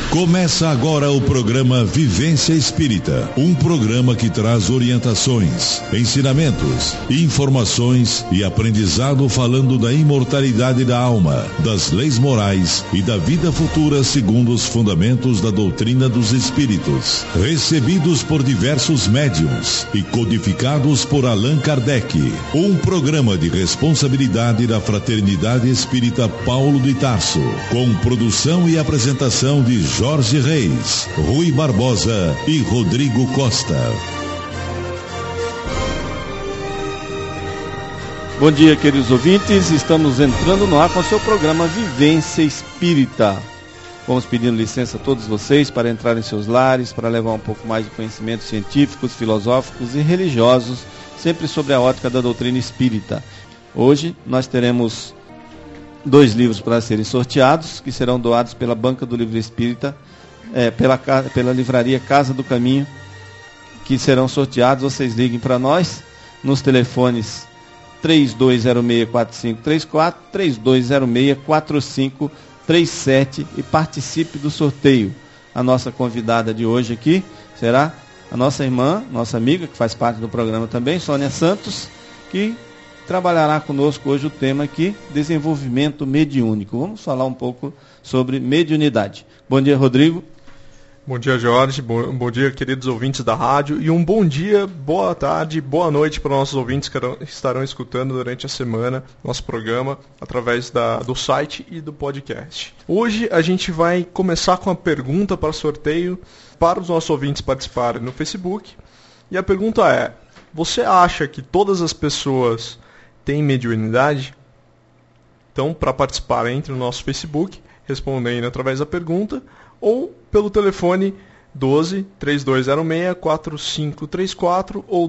Começa agora o programa Vivência Espírita, um programa que traz orientações, ensinamentos, informações e aprendizado falando da imortalidade da alma, das leis morais e da vida futura segundo os fundamentos da doutrina dos espíritos, recebidos por diversos médiuns e codificados por Allan Kardec. Um programa de responsabilidade da Fraternidade Espírita Paulo de Tarso, com produção e apresentação de Jorge Reis, Rui Barbosa e Rodrigo Costa. Bom dia, queridos ouvintes. Estamos entrando no ar com o seu programa Vivência Espírita. Vamos pedindo licença a todos vocês para entrar em seus lares, para levar um pouco mais de conhecimentos científicos, filosóficos e religiosos, sempre sobre a ótica da doutrina espírita. Hoje nós teremos 2 livros para serem sorteados, que serão doados pela Banca do Livro Espírita, pela livraria Casa do Caminho, que serão sorteados. Vocês liguem para nós nos telefones 3206-4534, 3206-4537 e participe do sorteio. A nossa convidada de hoje aqui será a nossa irmã, nossa amiga, que faz parte do programa também, Sônia Santos, que trabalhará conosco hoje o tema aqui, desenvolvimento mediúnico. Vamos falar um pouco sobre mediunidade. Bom dia, Rodrigo. Bom dia, Jorge. Bom dia, queridos ouvintes da rádio. E um bom dia, boa tarde, boa noite para os nossos ouvintes que estarão escutando durante a semana nosso programa através do site e do podcast. Hoje a gente vai começar com a pergunta para sorteio para os nossos ouvintes participarem no Facebook. E a pergunta é: você acha que todas as pessoas têm mediunidade? Então, para participar, entre no nosso Facebook, respondendo através da pergunta, ou pelo telefone 12-3206-4534 ou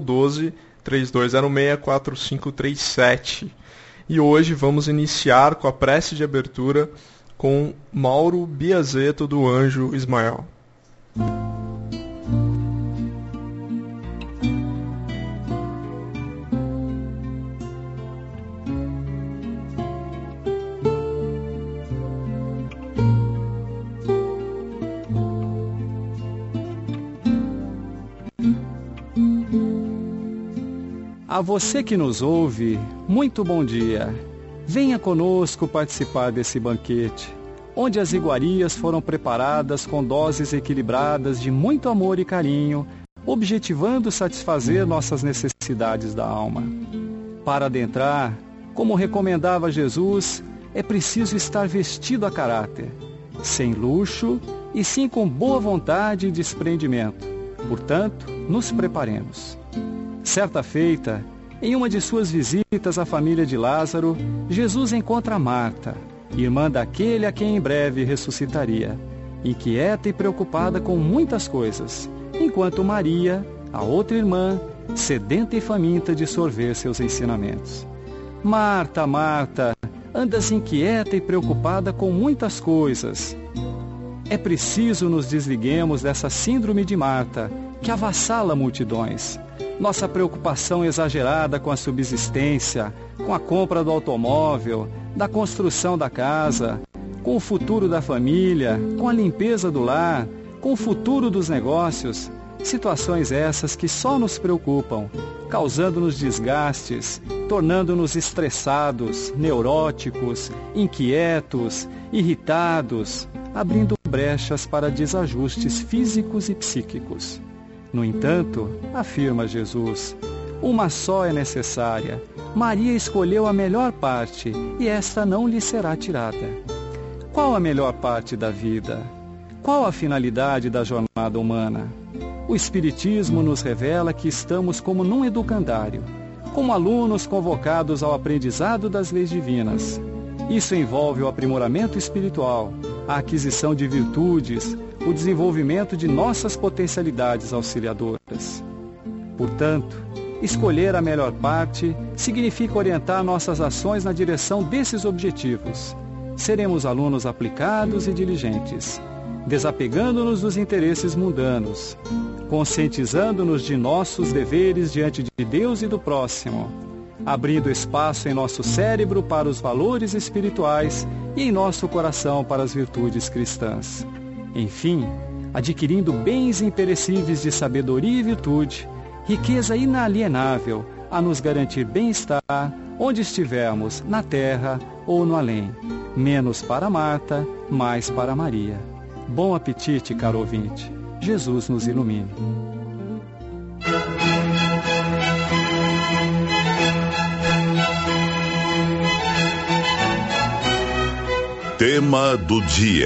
12-3206-4537. E hoje vamos iniciar com a prece de abertura com Mauro Biazeto do Anjo Ismael. A você que nos ouve, muito bom dia. Venha conosco participar desse banquete, onde as iguarias foram preparadas com doses equilibradas de muito amor e carinho, objetivando satisfazer nossas necessidades da alma. Para adentrar, como recomendava Jesus, é preciso estar vestido a caráter, sem luxo e sim com boa vontade e desprendimento. Portanto, nos preparemos. Certa feita, em uma de suas visitas à família de Lázaro, Jesus encontra Marta, irmã daquele a quem em breve ressuscitaria, inquieta e preocupada com muitas coisas, enquanto Maria, a outra irmã, sedenta e faminta de sorver seus ensinamentos. Marta, Marta, andas inquieta e preocupada com muitas coisas. É preciso nos desliguemos dessa síndrome de Marta, que avassala multidões. Nossa preocupação exagerada com a subsistência, com a compra do automóvel, da construção da casa, com o futuro da família, com a limpeza do lar, com o futuro dos negócios. Situações essas que só nos preocupam, causando-nos desgastes, tornando-nos estressados, neuróticos, inquietos, irritados, abrindo brechas para desajustes físicos e psíquicos. No entanto, afirma Jesus, uma só é necessária. Maria escolheu a melhor parte e esta não lhe será tirada. Qual a melhor parte da vida? Qual a finalidade da jornada humana? O Espiritismo nos revela que estamos como num educandário, como alunos convocados ao aprendizado das leis divinas. Isso envolve o aprimoramento espiritual, a aquisição de virtudes, o desenvolvimento de nossas potencialidades auxiliadoras. Portanto, escolher a melhor parte significa orientar nossas ações na direção desses objetivos. Seremos alunos aplicados e diligentes, desapegando-nos dos interesses mundanos, conscientizando-nos de nossos deveres diante de Deus e do próximo, abrindo espaço em nosso cérebro para os valores espirituais e em nosso coração para as virtudes cristãs. Enfim, adquirindo bens imperecíveis de sabedoria e virtude, riqueza inalienável a nos garantir bem-estar onde estivermos, na terra ou no além. Menos para Marta, mais para Maria. Bom apetite, caro ouvinte. Jesus nos ilumine. Tema do dia.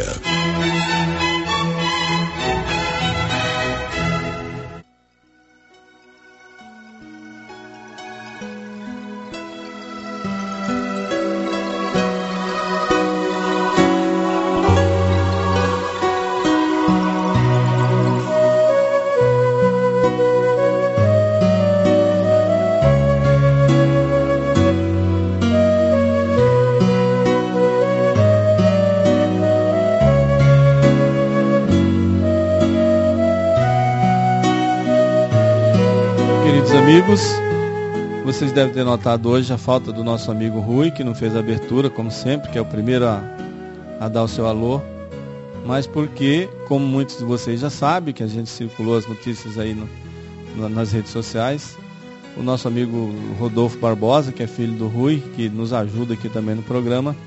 Amigos, vocês devem ter notado hoje a falta do nosso amigo Rui, que não fez a abertura, como sempre, que é o primeiro a dar o seu alô, mas porque, como muitos de vocês já sabem, que a gente circulou as notícias aí nas redes sociais, o nosso amigo Rodolfo Barbosa, que é filho do Rui, que nos ajuda aqui também no programa,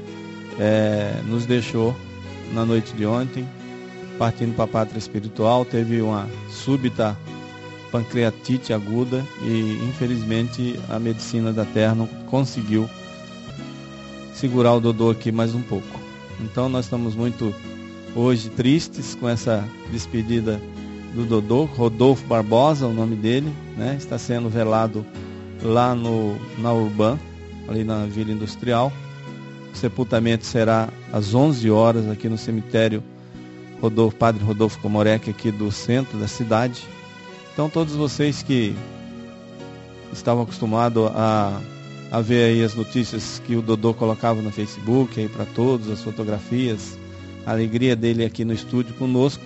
nos deixou na noite de ontem, partindo para a pátria espiritual. Teve uma súbita pancreatite aguda e infelizmente a medicina da terra não conseguiu segurar o Dodô aqui mais um pouco. Então nós estamos muito hoje tristes com essa despedida do Dodô. Rodolfo Barbosa, o nome dele, né? Está sendo velado lá na Urbã, ali na Vila Industrial. O sepultamento será às 11 horas aqui no cemitério Padre Rodolfo Comorec, aqui do centro da cidade. Então todos vocês que estavam acostumados a ver aí as notícias que o Dodô colocava no Facebook aí para todos, as fotografias, a alegria dele aqui no estúdio conosco,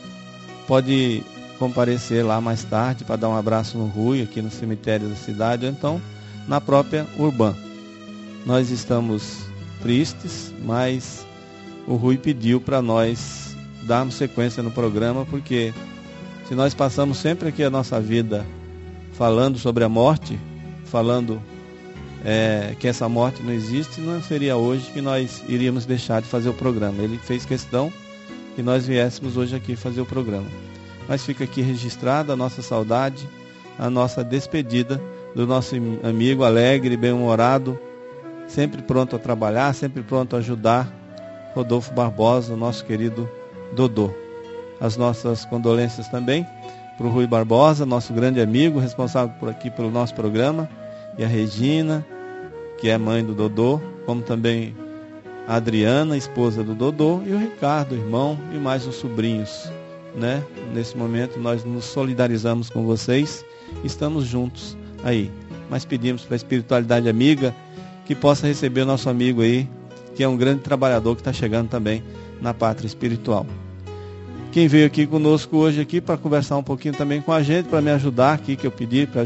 pode comparecer lá mais tarde para dar um abraço no Rui, aqui no cemitério da cidade, ou então na própria Urbã. Nós estamos tristes, mas o Rui pediu para nós darmos sequência no programa, porque se nós passamos sempre aqui a nossa vida falando sobre a morte, falando que essa morte não existe, não seria hoje que nós iríamos deixar de fazer o programa. Ele fez questão que nós viéssemos hoje aqui fazer o programa. Mas fica aqui registrada a nossa saudade, a nossa despedida do nosso amigo alegre, bem-humorado, sempre pronto a trabalhar, sempre pronto a ajudar, Rodolfo Barbosa, o nosso querido Dodô. As nossas condolências também para o Rui Barbosa, nosso grande amigo, responsável por aqui pelo nosso programa, e a Regina, que é mãe do Dodô, como também a Adriana, esposa do Dodô, e o Ricardo, irmão, e mais os sobrinhos, né? Nesse momento nós nos solidarizamos com vocês, estamos juntos aí, mas pedimos para a espiritualidade amiga que possa receber o nosso amigo aí, que é um grande trabalhador que está chegando também na pátria espiritual. Quem veio aqui conosco hoje aqui para conversar um pouquinho também com a gente, para me ajudar aqui, que eu pedi para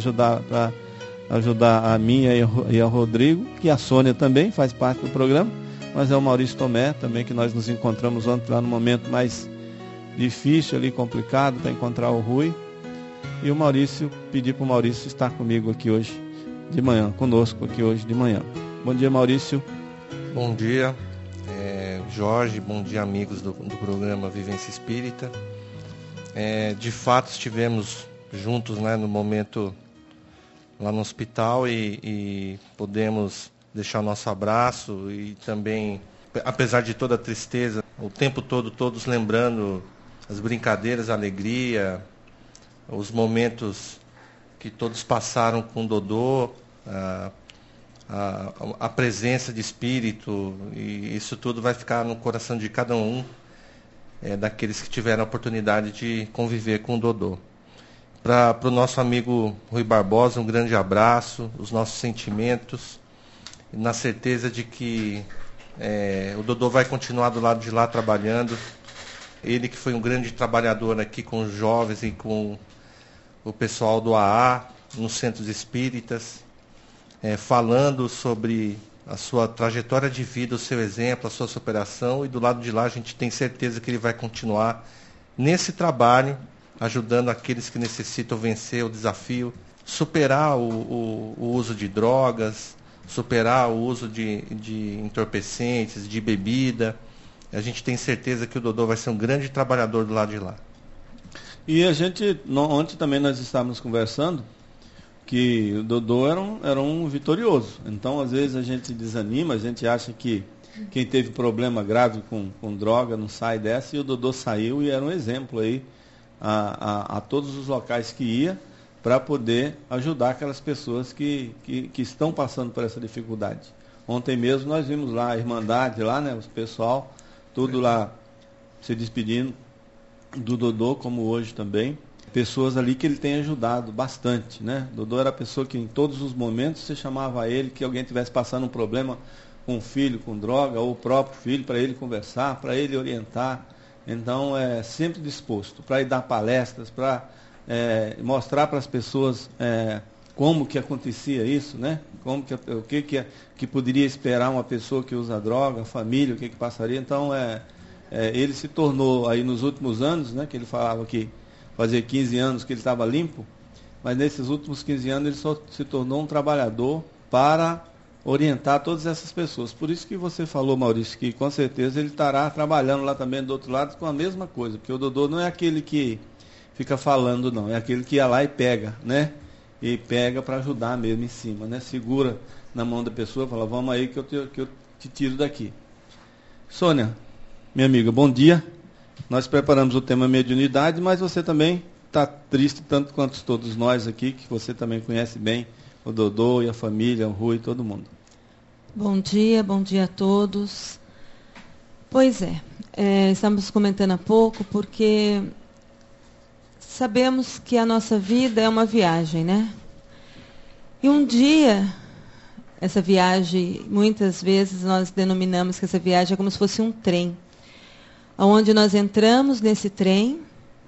ajudar a minha e ao Rodrigo, que a Sônia também faz parte do programa, mas é o Maurício Tomé também, que nós nos encontramos ontem lá no momento mais difícil ali, complicado, para encontrar o Rui. E o Maurício, pedi para o Maurício estar comigo aqui hoje de manhã, conosco aqui hoje de manhã. Bom dia, Maurício. Bom dia, Jorge, bom dia, amigos do programa Vivência Espírita. De fato, estivemos juntos, né, no momento lá no hospital e podemos deixar o nosso abraço e também, apesar de toda a tristeza, o tempo todo todos lembrando as brincadeiras, a alegria, os momentos que todos passaram com o Dodô, a presença de espírito, e isso tudo vai ficar no coração de cada um daqueles que tiveram a oportunidade de conviver com o Dodô. Para o nosso amigo Rui Barbosa, um grande abraço, os nossos sentimentos, na certeza de que o Dodô vai continuar do lado de lá trabalhando. Ele que foi um grande trabalhador aqui com os jovens e com o pessoal do AA, nos centros espíritas, falando sobre a sua trajetória de vida, o seu exemplo, a sua superação, e do lado de lá a gente tem certeza que ele vai continuar nesse trabalho, ajudando aqueles que necessitam vencer o desafio, superar o uso de drogas, superar o uso de entorpecentes, de bebida. A gente tem certeza que o Dodô vai ser um grande trabalhador do lado de lá. E a gente, ontem também nós estávamos conversando, que o Dodô era um vitorioso. Então, às vezes, a gente desanima, a gente acha que quem teve problema grave com droga não sai dessa, e o Dodô saiu e era um exemplo aí a todos os locais que ia, para poder ajudar aquelas pessoas que estão passando por essa dificuldade. Ontem mesmo nós vimos lá a Irmandade, lá, né, o pessoal, tudo lá se despedindo do Dodô, como hoje também. Pessoas ali que ele tem ajudado bastante, né? Dodô era a pessoa que em todos os momentos você chamava ele, que alguém estivesse passando um problema com o filho, com droga, ou o próprio filho, para ele conversar, para ele orientar. Então, é sempre disposto para ir dar palestras, para mostrar para as pessoas como que acontecia isso, né? O que poderia esperar uma pessoa que usa droga, a família, o que passaria. Então, ele se tornou, aí nos últimos anos, né, que ele falava que fazia 15 anos que ele estava limpo, mas nesses últimos 15 anos ele só se tornou um trabalhador para orientar todas essas pessoas. Por isso que você falou, Maurício, que com certeza ele estará trabalhando lá também do outro lado com a mesma coisa, porque o Dodô não é aquele que fica falando, não, é aquele que ia lá e pega, né? E pega para ajudar mesmo em cima, né? Segura na mão da pessoa e fala, vamos aí que eu te tiro daqui. Sônia, minha amiga, bom dia. Nós preparamos o tema mediunidade, mas você também está triste, tanto quanto todos nós aqui, que você também conhece bem o Dodô e a família, o Rui, todo mundo. Bom dia a todos. Pois estamos comentando há pouco, porque sabemos que a nossa vida é uma viagem, né? E um dia, essa viagem, muitas vezes nós denominamos que essa viagem é como se fosse um trem, onde nós entramos nesse trem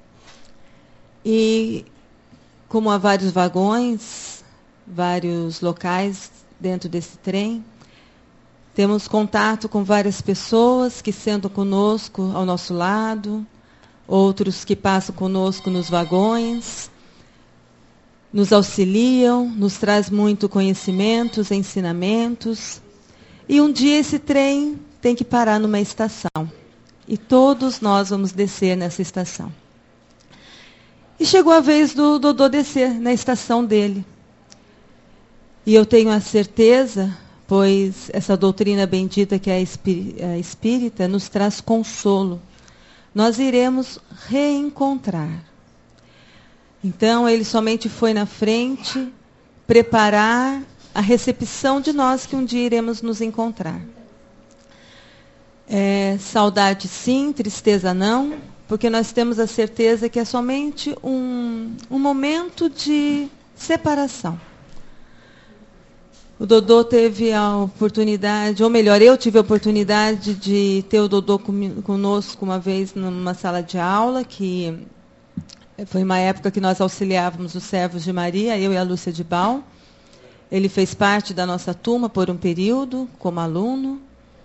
e, como há vários vagões, vários locais dentro desse trem, temos contato com várias pessoas que sentam conosco ao nosso lado, outros que passam conosco nos vagões, nos auxiliam, nos traz muito conhecimentos, ensinamentos. E um dia esse trem tem que parar numa estação. E todos nós vamos descer nessa estação. E chegou a vez do Dodô descer na estação dele. E eu tenho a certeza, pois essa doutrina bendita que é a espírita nos traz consolo. Nós iremos reencontrar. Então, ele somente foi na frente preparar a recepção de nós que um dia iremos nos encontrar. Saudade sim, tristeza não, porque nós temos a certeza que é somente um momento de separação. O Dodô teve a oportunidade, ou melhor, eu tive a oportunidade de ter o Dodô conosco uma vez numa sala de aula, que foi uma época que nós auxiliávamos os servos de Maria, eu e a Lúcia de Bal. Ele fez parte da nossa turma por um período, como aluno.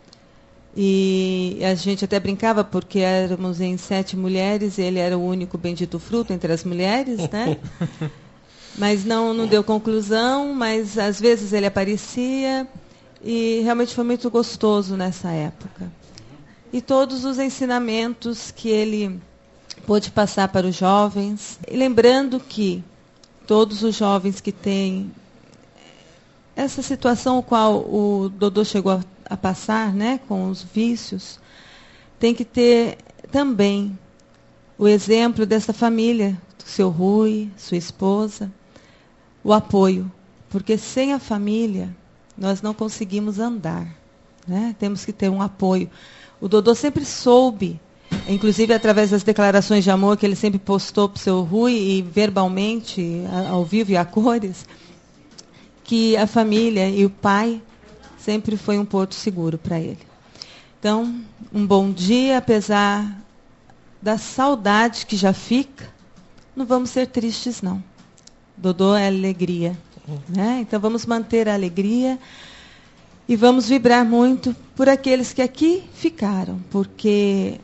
E a gente até brincava, porque éramos em 7 mulheres, e ele era o único bendito fruto entre as mulheres, né? Mas não deu conclusão, mas às vezes ele aparecia, e realmente foi muito gostoso nessa época. E todos os ensinamentos que ele pôde passar para os jovens. E lembrando que todos os jovens que têm essa situação qual o Dodô chegou a passar, né, com os vícios, tem que ter também o exemplo dessa família, do seu Rui, sua esposa, o apoio, porque sem a família nós não conseguimos andar, né? Temos que ter um apoio. O Dodô sempre soube, inclusive através das declarações de amor que ele sempre postou para o seu Rui e verbalmente, ao vivo e a cores, que a família e o pai sempre foi um porto seguro para ele. Então, um bom dia, apesar da saudade que já fica, não vamos ser tristes, não. Dodô é alegria, né? Então, vamos manter a alegria E vamos vibrar muito por aqueles que aqui ficaram, porque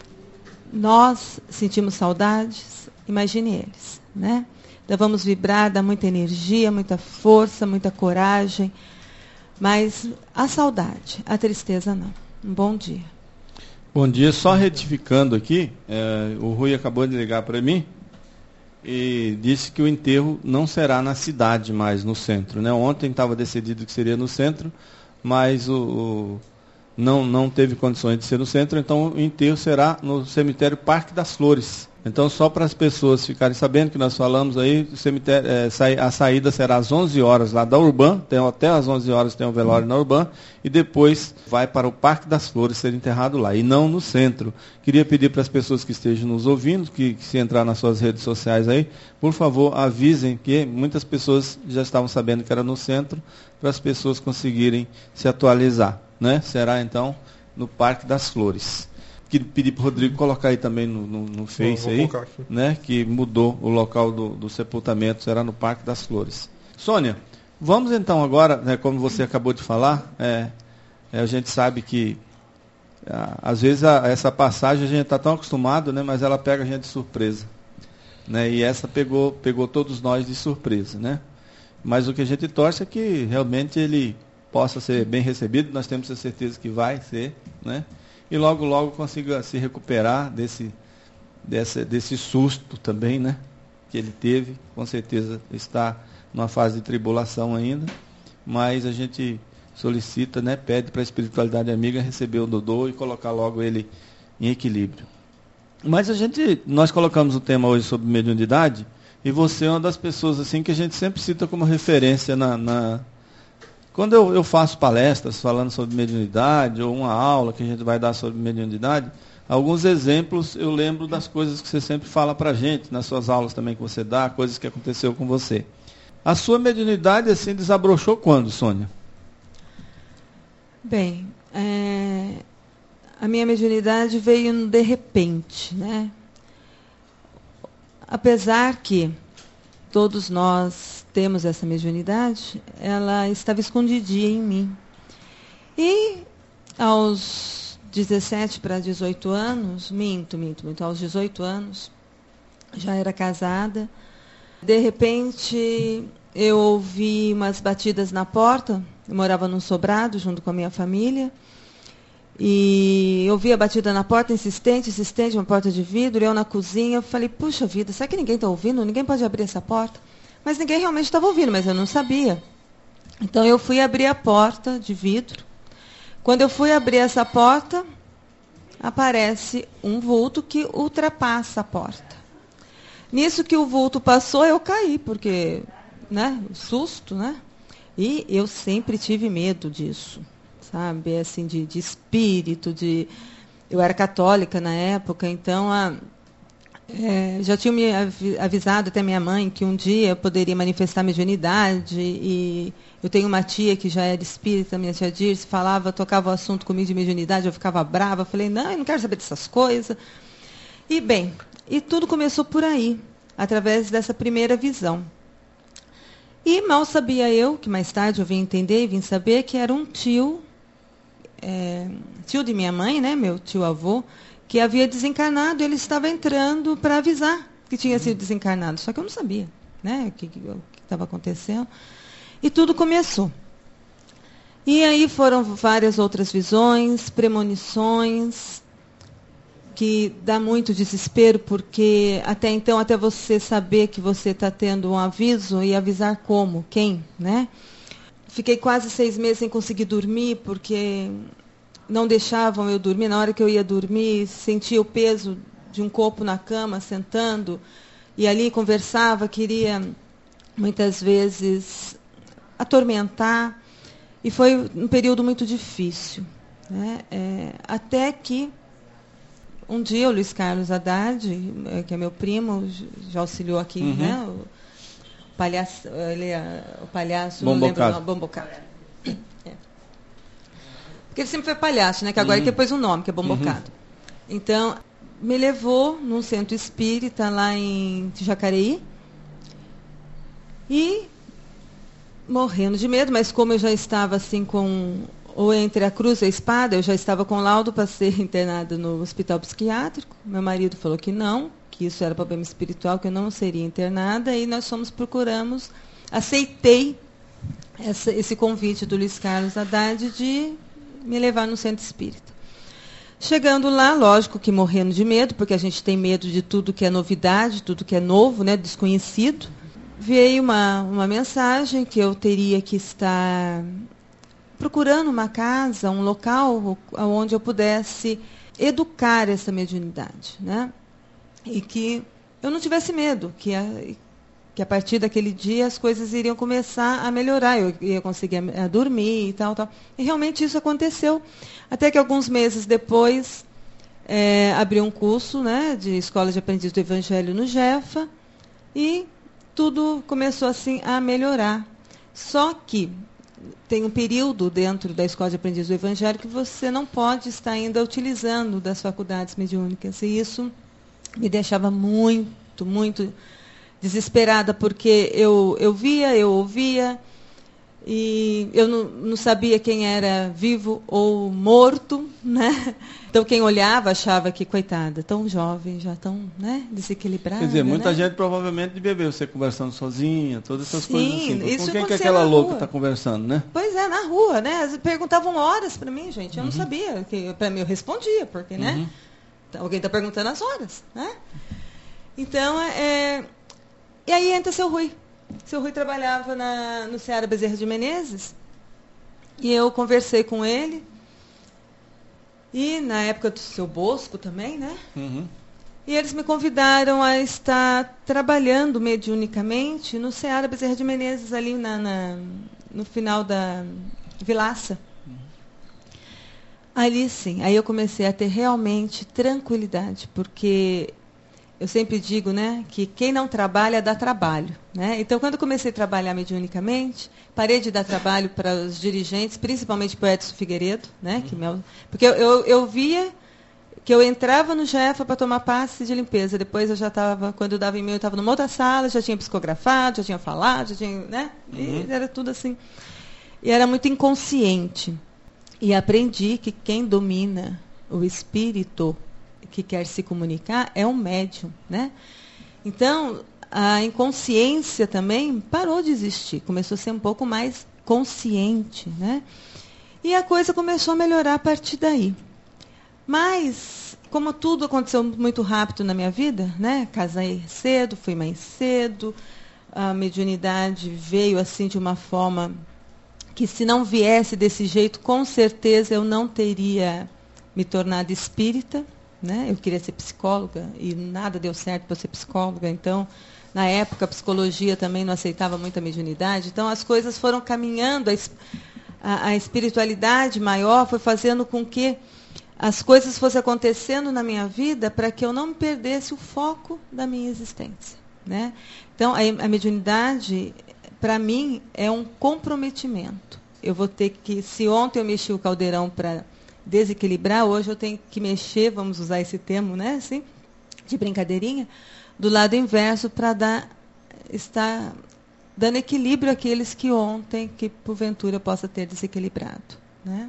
nós sentimos saudades, imagine eles, né? Então vamos vibrar, dar muita energia, muita força, muita coragem, mas a saudade, a tristeza não. Um bom dia. Bom dia, só retificando aqui, o Rui acabou de ligar para mim e disse que o enterro não será na cidade mais, no centro, né? Ontem estava decidido que seria no centro, mas não teve condições de ser no centro, então o enterro será no cemitério Parque das Flores. Então, só para as pessoas ficarem sabendo que nós falamos aí, o cemitério, a saída será às 11 horas lá da Urban, até às 11 horas tem um velório na Urban, e depois vai para o Parque das Flores ser enterrado lá, e não no centro. Queria pedir para as pessoas que estejam nos ouvindo, que se entrar nas suas redes sociais aí, por favor, avisem, que muitas pessoas já estavam sabendo que era no centro, para as pessoas conseguirem se atualizar, né? Será então no Parque das Flores. Queria pedir para o Rodrigo colocar aí também no Face aí, né, que mudou o local do sepultamento, será no Parque das Flores. Sônia, vamos então agora, né, como você acabou de falar, a gente sabe que às vezes essa passagem a gente está tão acostumado, né, mas ela pega a gente de surpresa, né, e essa pegou todos nós de surpresa, né? Mas o que a gente torce é que realmente ele possa ser bem recebido, nós temos a certeza que vai ser, né? E logo, logo consiga se recuperar desse susto também, né? Que ele teve, com certeza está numa fase de tribulação ainda, mas a gente solicita, né? Pede para a espiritualidade amiga receber o Dodô e colocar logo ele em equilíbrio. Mas nós colocamos o tema hoje sobre mediunidade, e você é uma das pessoas assim que a gente sempre cita como referência quando eu faço palestras falando sobre mediunidade, ou uma aula que a gente vai dar sobre mediunidade, alguns exemplos eu lembro das coisas que você sempre fala para a gente, nas suas aulas também que você dá, coisas que aconteceu com você. A sua mediunidade assim desabrochou quando, Sônia? Bem, a minha mediunidade veio de repente, né? Apesar que todos nós temos essa mediunidade, ela estava escondidinha em mim. E aos 17 para 18 anos, minto, aos 18 anos, já era casada, de repente eu ouvi umas batidas na porta, eu morava num sobrado junto com a minha família, e eu vi a batida na porta, insistente, uma porta de vidro, eu na cozinha, eu falei, puxa vida, será que ninguém está ouvindo? Ninguém pode abrir essa porta? Mas ninguém realmente estava ouvindo, mas eu não sabia. Então eu fui abrir a porta de vidro. Quando eu fui abrir essa porta, aparece um vulto que ultrapassa a porta. Nisso que o vulto passou, eu caí, porque, né, susto, né? E eu sempre tive medo disso, sabe? Assim, de espírito, eu era católica na época, então já tinha me avisado até minha mãe que um dia eu poderia manifestar mediunidade, e eu tenho uma tia que já era espírita, minha tia Dirce, tocava o assunto comigo de mediunidade, eu ficava brava, eu falei, não, eu não quero saber dessas coisas. E bem, e tudo começou por aí, através dessa primeira visão. E mal sabia eu, que mais tarde eu vim entender e vim saber que era um tio de minha mãe, né, meu tio-avô, que havia desencarnado, ele estava entrando para avisar que tinha sido desencarnado. Só que eu não sabia, né, o que estava acontecendo. E tudo começou. E aí foram várias outras visões, premonições, que dá muito desespero, porque até então, até você saber que você está tendo um aviso, e avisar como, quem, né? Fiquei quase 6 meses sem conseguir dormir, porque não deixavam eu dormir. Na hora que eu ia dormir, sentia o peso de um corpo na cama, sentando, e ali conversava, queria muitas vezes atormentar, e foi um período muito difícil, né? Até que um dia o Luiz Carlos Haddad, que é meu primo, já auxiliou aqui, né? O palhaço, não lembro o nome, Bombocado. Porque ele sempre foi palhaço, né? Que agora ele depois um nome, que é Bombocado. Então, me levou num centro espírita lá em Jacareí, e morrendo de medo, mas como eu já estava assim ou entre a cruz e a espada, eu já estava com laudo para ser internada no hospital psiquiátrico. Meu marido falou que não, que isso era problema espiritual, que eu não seria internada, e nós aceitei esse convite do Luiz Carlos Haddad de me levar no centro espírita. Chegando lá, lógico que morrendo de medo, porque a gente tem medo de tudo que é novidade, tudo que é novo, né, desconhecido. Veio uma mensagem que eu teria que estar procurando uma casa, um local onde eu pudesse educar essa mediunidade, né? E que eu não tivesse medo, que a partir daquele dia as coisas iriam começar a melhorar, eu ia conseguir dormir e tal. E realmente isso aconteceu. Até que alguns meses depois, abri um curso, né, de Escola de Aprendiz do Evangelho no Jefa, e tudo começou assim a melhorar. Só que tem um período dentro da Escola de Aprendiz do Evangelho que você não pode estar ainda utilizando das faculdades mediúnicas. E isso me deixava muito, muito desesperada, porque eu via, eu ouvia, e eu não sabia quem era vivo ou morto, né? Então quem olhava achava que, coitada, tão jovem, já tão, né, desequilibrada. Quer dizer, muita né? gente provavelmente devia ver você conversando sozinha, todas essas coisas assim. Isso com quem que aquela louca está conversando, né? Pois é, na rua, né? Perguntavam horas para mim, gente, eu não sabia. Para mim eu respondia, porque, né? Alguém está perguntando as horas, né? Então, e aí entra seu Rui. Seu Rui trabalhava no Seara Bezerra de Menezes, e eu conversei com ele, e na época do seu Bosco também, né? E eles me convidaram a estar trabalhando mediunicamente no Seara Bezerra de Menezes, ali no final da Vilaça. Ali sim, aí eu comecei a ter realmente tranquilidade, porque eu sempre digo, né, que quem não trabalha dá trabalho, né? Então, quando eu comecei a trabalhar mediunicamente, parei de dar trabalho para os dirigentes, principalmente para o Edson Figueiredo, né? Porque eu via que eu entrava no Jefa para tomar passe de limpeza. Depois eu já estava, quando eu dava e-mail, eu estava numa outra sala, já tinha psicografado, já tinha falado, já tinha, né? E era tudo assim. E era muito inconsciente. E aprendi que quem domina o espírito que quer se comunicar é um médium, né? Então, a inconsciência também parou de existir, começou a ser um pouco mais consciente, né? E a coisa começou a melhorar a partir daí. Mas, como tudo aconteceu muito rápido na minha vida, né? Casei cedo, fui mãe cedo, a mediunidade veio assim de uma forma que, se não viesse desse jeito, com certeza eu não teria me tornado espírita, né? Eu queria ser psicóloga e nada deu certo para ser psicóloga. Então, na época, a psicologia também não aceitava muita mediunidade. Então, as coisas foram caminhando, a espiritualidade maior foi fazendo com que as coisas fossem acontecendo na minha vida para que eu não perdesse o foco da minha existência, né? Então, a mediunidade, para mim, é um comprometimento. Eu vou ter que, se ontem eu mexi o caldeirão para desequilibrar, hoje eu tenho que mexer, vamos usar esse termo, né, assim, de brincadeirinha, do lado inverso, para estar dando equilíbrio àqueles que ontem, que porventura possa ter desequilibrado, né?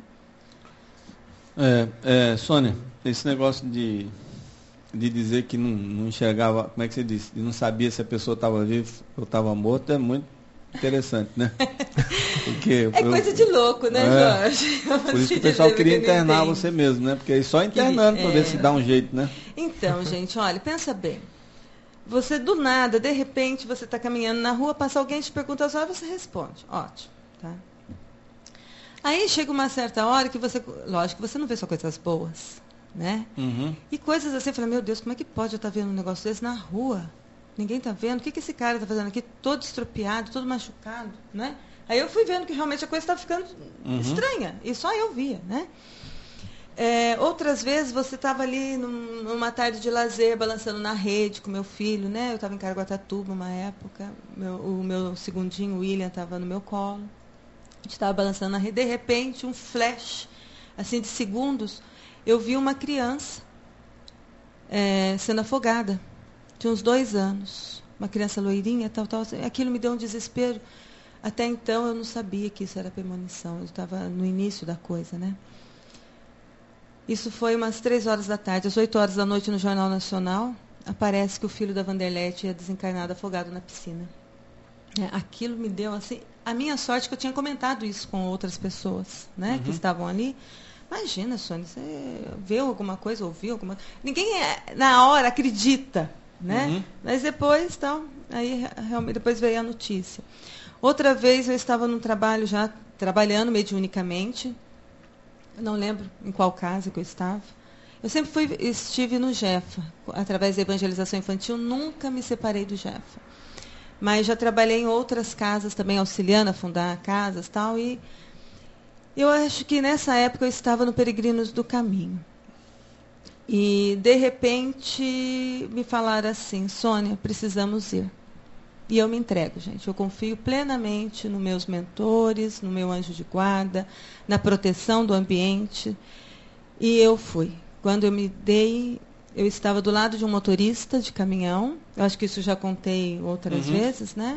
Sônia, esse negócio de dizer que não enxergava, como é que você disse, de não sabia se a pessoa estava viva ou estava morta, é muito interessante, né? Porque coisa de louco, né, Jorge? Por isso que o pessoal queria internar você mesmo, né? Porque aí só internando para ver se dá um jeito, né? Então, gente, olha, pensa bem. Você, do nada, de repente, você está caminhando na rua, passa alguém, te pergunta as horas, você responde. Ótimo, tá? Aí chega uma certa hora que você, lógico, você não vê só coisas boas, né? E coisas assim, fala, meu Deus, como é que pode eu estar vendo um negócio desse na rua? Ninguém está vendo. O que esse cara está fazendo aqui? Todo estropiado, todo machucado, né? Aí eu fui vendo que realmente a coisa estava ficando estranha. E só eu via, né? Outras vezes você estava ali numa tarde de lazer, balançando na rede com meu filho, né? Eu estava em Caraguatatuba uma época. O meu segundinho, o William, estava no meu colo. A gente estava balançando na rede. De repente, um flash, assim, de segundos, eu vi uma criança sendo afogada. Tinha uns 2 anos. Uma criança loirinha, tal. Aquilo me deu um desespero. Até então eu não sabia que isso era premonição, eu estava no início da coisa, né? Isso foi umas 3 horas da tarde, às 8 horas da noite no Jornal Nacional, aparece que o filho da Vanderlete ia desencarnado afogado na piscina. Aquilo me deu assim, a minha sorte que eu tinha comentado isso com outras pessoas, né, que estavam ali. Imagina, Sônia, você viu alguma coisa, ouviu alguma coisa? Ninguém na hora acredita, né? Mas depois, então, aí realmente depois veio a notícia. Outra vez eu estava num trabalho já trabalhando mediunicamente, eu não lembro em qual casa que eu estava. Eu sempre estive no Jefa, através da evangelização infantil, nunca me separei do Jefa. Mas já trabalhei em outras casas também, auxiliando a fundar casas e tal, e eu acho que nessa época eu estava no Peregrinos do Caminho. E, de repente, me falaram assim, Sônia, precisamos ir. E eu me entrego, gente. Eu confio plenamente nos meus mentores, no meu anjo de guarda, na proteção do ambiente. E eu fui. Quando eu me dei, eu estava do lado de um motorista de caminhão. Eu acho que isso já contei outras vezes, né?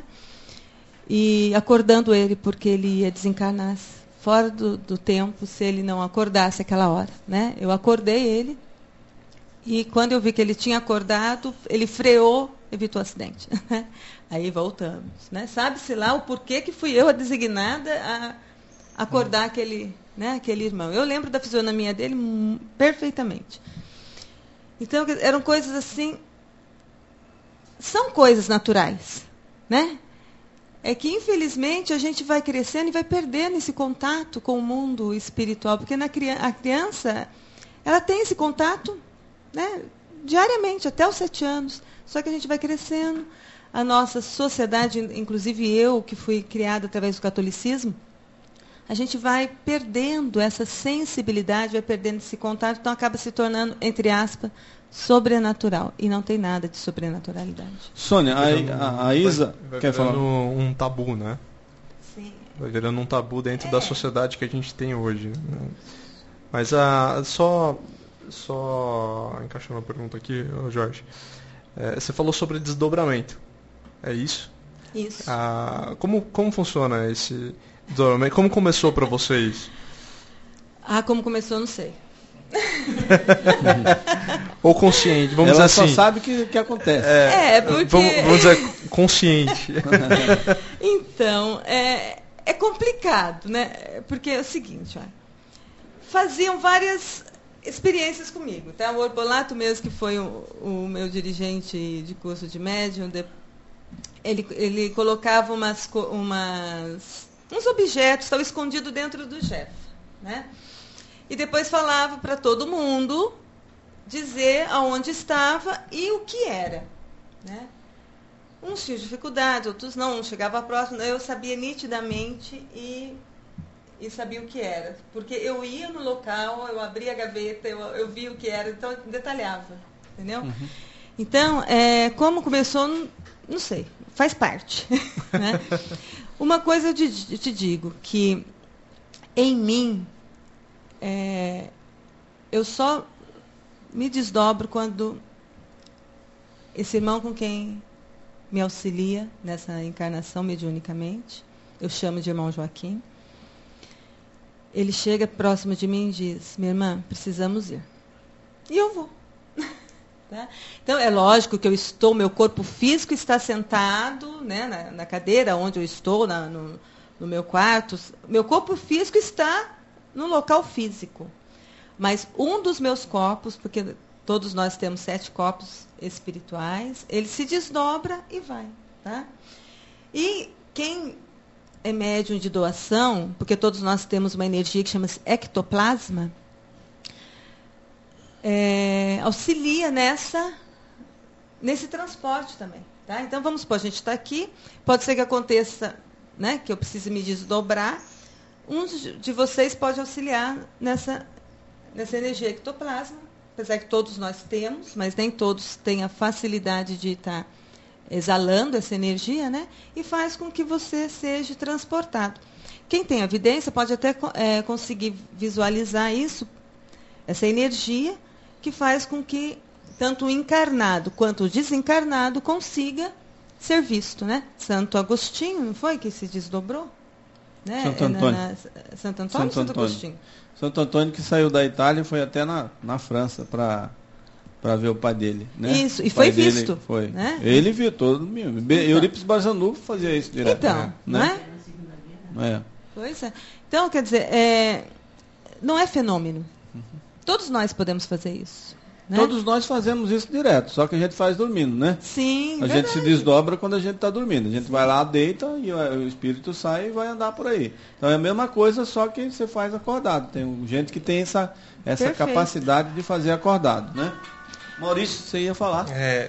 E acordando ele, porque ele ia desencarnar fora do tempo, se ele não acordasse aquela hora, né? Eu acordei ele. E quando eu vi que ele tinha acordado, ele freou, evitou o acidente. Aí voltamos, né? Sabe-se lá o porquê que fui eu a designada a acordar aquele irmão. Eu lembro da fisionomia dele perfeitamente. Então, eram coisas assim, são coisas naturais, né? É que, infelizmente, a gente vai crescendo e vai perdendo esse contato com o mundo espiritual, porque a criança, ela tem esse contato, né, diariamente, até os 7 anos. Só que a gente vai crescendo. A nossa sociedade, inclusive eu, que fui criada através do catolicismo, a gente vai perdendo essa sensibilidade, vai perdendo esse contato, então acaba se tornando, entre aspas, sobrenatural. E não tem nada de sobrenaturalidade. Sônia, a Isa quer falar? Vai virando um tabu, né? Sim. Vai virando um tabu dentro da sociedade que a gente tem hoje, né? Mas só encaixando uma pergunta aqui, Jorge. Você falou sobre desdobramento. É isso? Isso. Como funciona esse desdobramento? Como começou para vocês? Como começou, não sei. Ou consciente, vamos Ela dizer assim. só sabe o que acontece. Porque... Vamos dizer consciente. Então, é complicado, né? Porque é o seguinte, faziam várias experiências comigo, tá? O Orbolato mesmo, que foi o meu dirigente de curso de médium, ele colocava uns objetos, tal, escondido dentro do Jeff, né? E depois falava para todo mundo dizer aonde estava e o que era, né? Uns tinham dificuldade, outros não, chegava próximo, eu sabia nitidamente e sabia o que era. Porque eu ia no local, eu abria a gaveta, eu via o que era, então eu detalhava, entendeu? Então, como começou, não sei, faz parte. Né? Uma coisa eu te digo, que em mim, eu só me desdobro quando esse irmão com quem me auxilia nessa encarnação mediunicamente, eu chamo de irmão Joaquim, ele chega próximo de mim e diz, minha irmã, precisamos ir. E eu vou. Tá? Então, é lógico que meu corpo físico está sentado, né, na cadeira onde eu estou, no meu quarto. Meu corpo físico está no local físico. Mas um dos meus corpos, porque todos nós temos 7 corpos espirituais, ele se desdobra e vai. Tá? E quem é médium de doação, porque todos nós temos uma energia que chama-se ectoplasma, auxilia nesse transporte também. Tá? Então, vamos supor, a gente está aqui, pode ser que aconteça, né, que eu precise me desdobrar, um de vocês pode auxiliar nessa energia ectoplasma, apesar que todos nós temos, mas nem todos têm a facilidade de estar exalando essa energia, né, e faz com que você seja transportado. Quem tem evidência pode até conseguir visualizar isso, essa energia, que faz com que tanto o encarnado quanto o desencarnado consiga ser visto, né? Santo Agostinho, não foi que se desdobrou? Né? Santo Antônio. Santo Antônio ou Santo Agostinho? Santo Antônio que saiu da Itália e foi até na França para ver o pai dele, né? Isso, e foi visto. Foi. Né? Ele viu todo mundo. Então, Eurípides Barçanufo fazia isso direto. Então, né? não é? É. Pois é. Então, quer dizer, não é fenômeno. Todos nós podemos fazer isso. Né? Todos nós fazemos isso direto, só que a gente faz dormindo, né? Sim, a gente se desdobra quando a gente está dormindo. A gente vai lá, deita e o espírito sai e vai andar por aí. Então é a mesma coisa, só que você faz acordado. Tem gente que tem essa capacidade de fazer acordado, né? Maurício, você ia falar?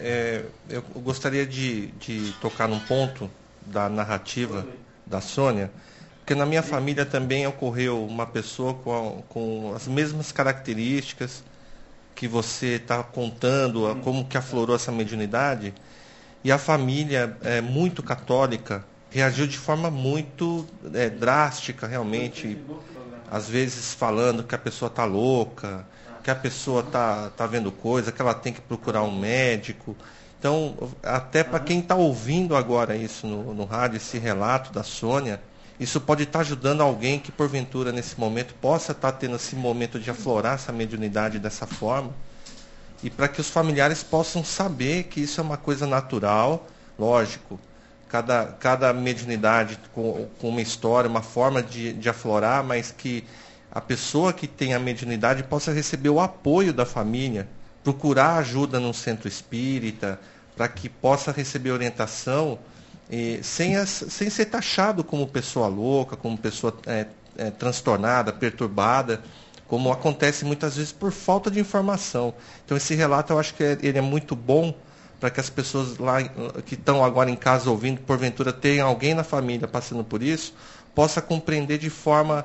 Eu gostaria de tocar num ponto da narrativa da Sônia, porque na minha família também ocorreu uma pessoa com as mesmas características que você está contando, como que aflorou essa mediunidade, e a família muito católica reagiu de forma muito drástica, realmente, às vezes falando que a pessoa está louca, que a pessoa tá vendo coisa, que ela tem que procurar um médico. Então, até para quem está ouvindo agora isso no rádio, esse relato da Sônia, isso pode estar ajudando alguém que, porventura, nesse momento, possa estar tendo esse momento de aflorar essa mediunidade dessa forma, e para que os familiares possam saber que isso é uma coisa natural, lógico. Cada mediunidade com uma história, uma forma de aflorar, mas que a pessoa que tem a mediunidade possa receber o apoio da família, procurar ajuda num centro espírita, para que possa receber orientação, sem ser taxado como pessoa louca, como pessoa transtornada, perturbada, como acontece muitas vezes por falta de informação. Então esse relato eu acho que ele é muito bom para que as pessoas lá que estão agora em casa ouvindo, porventura tenham alguém na família passando por isso, possa compreender de forma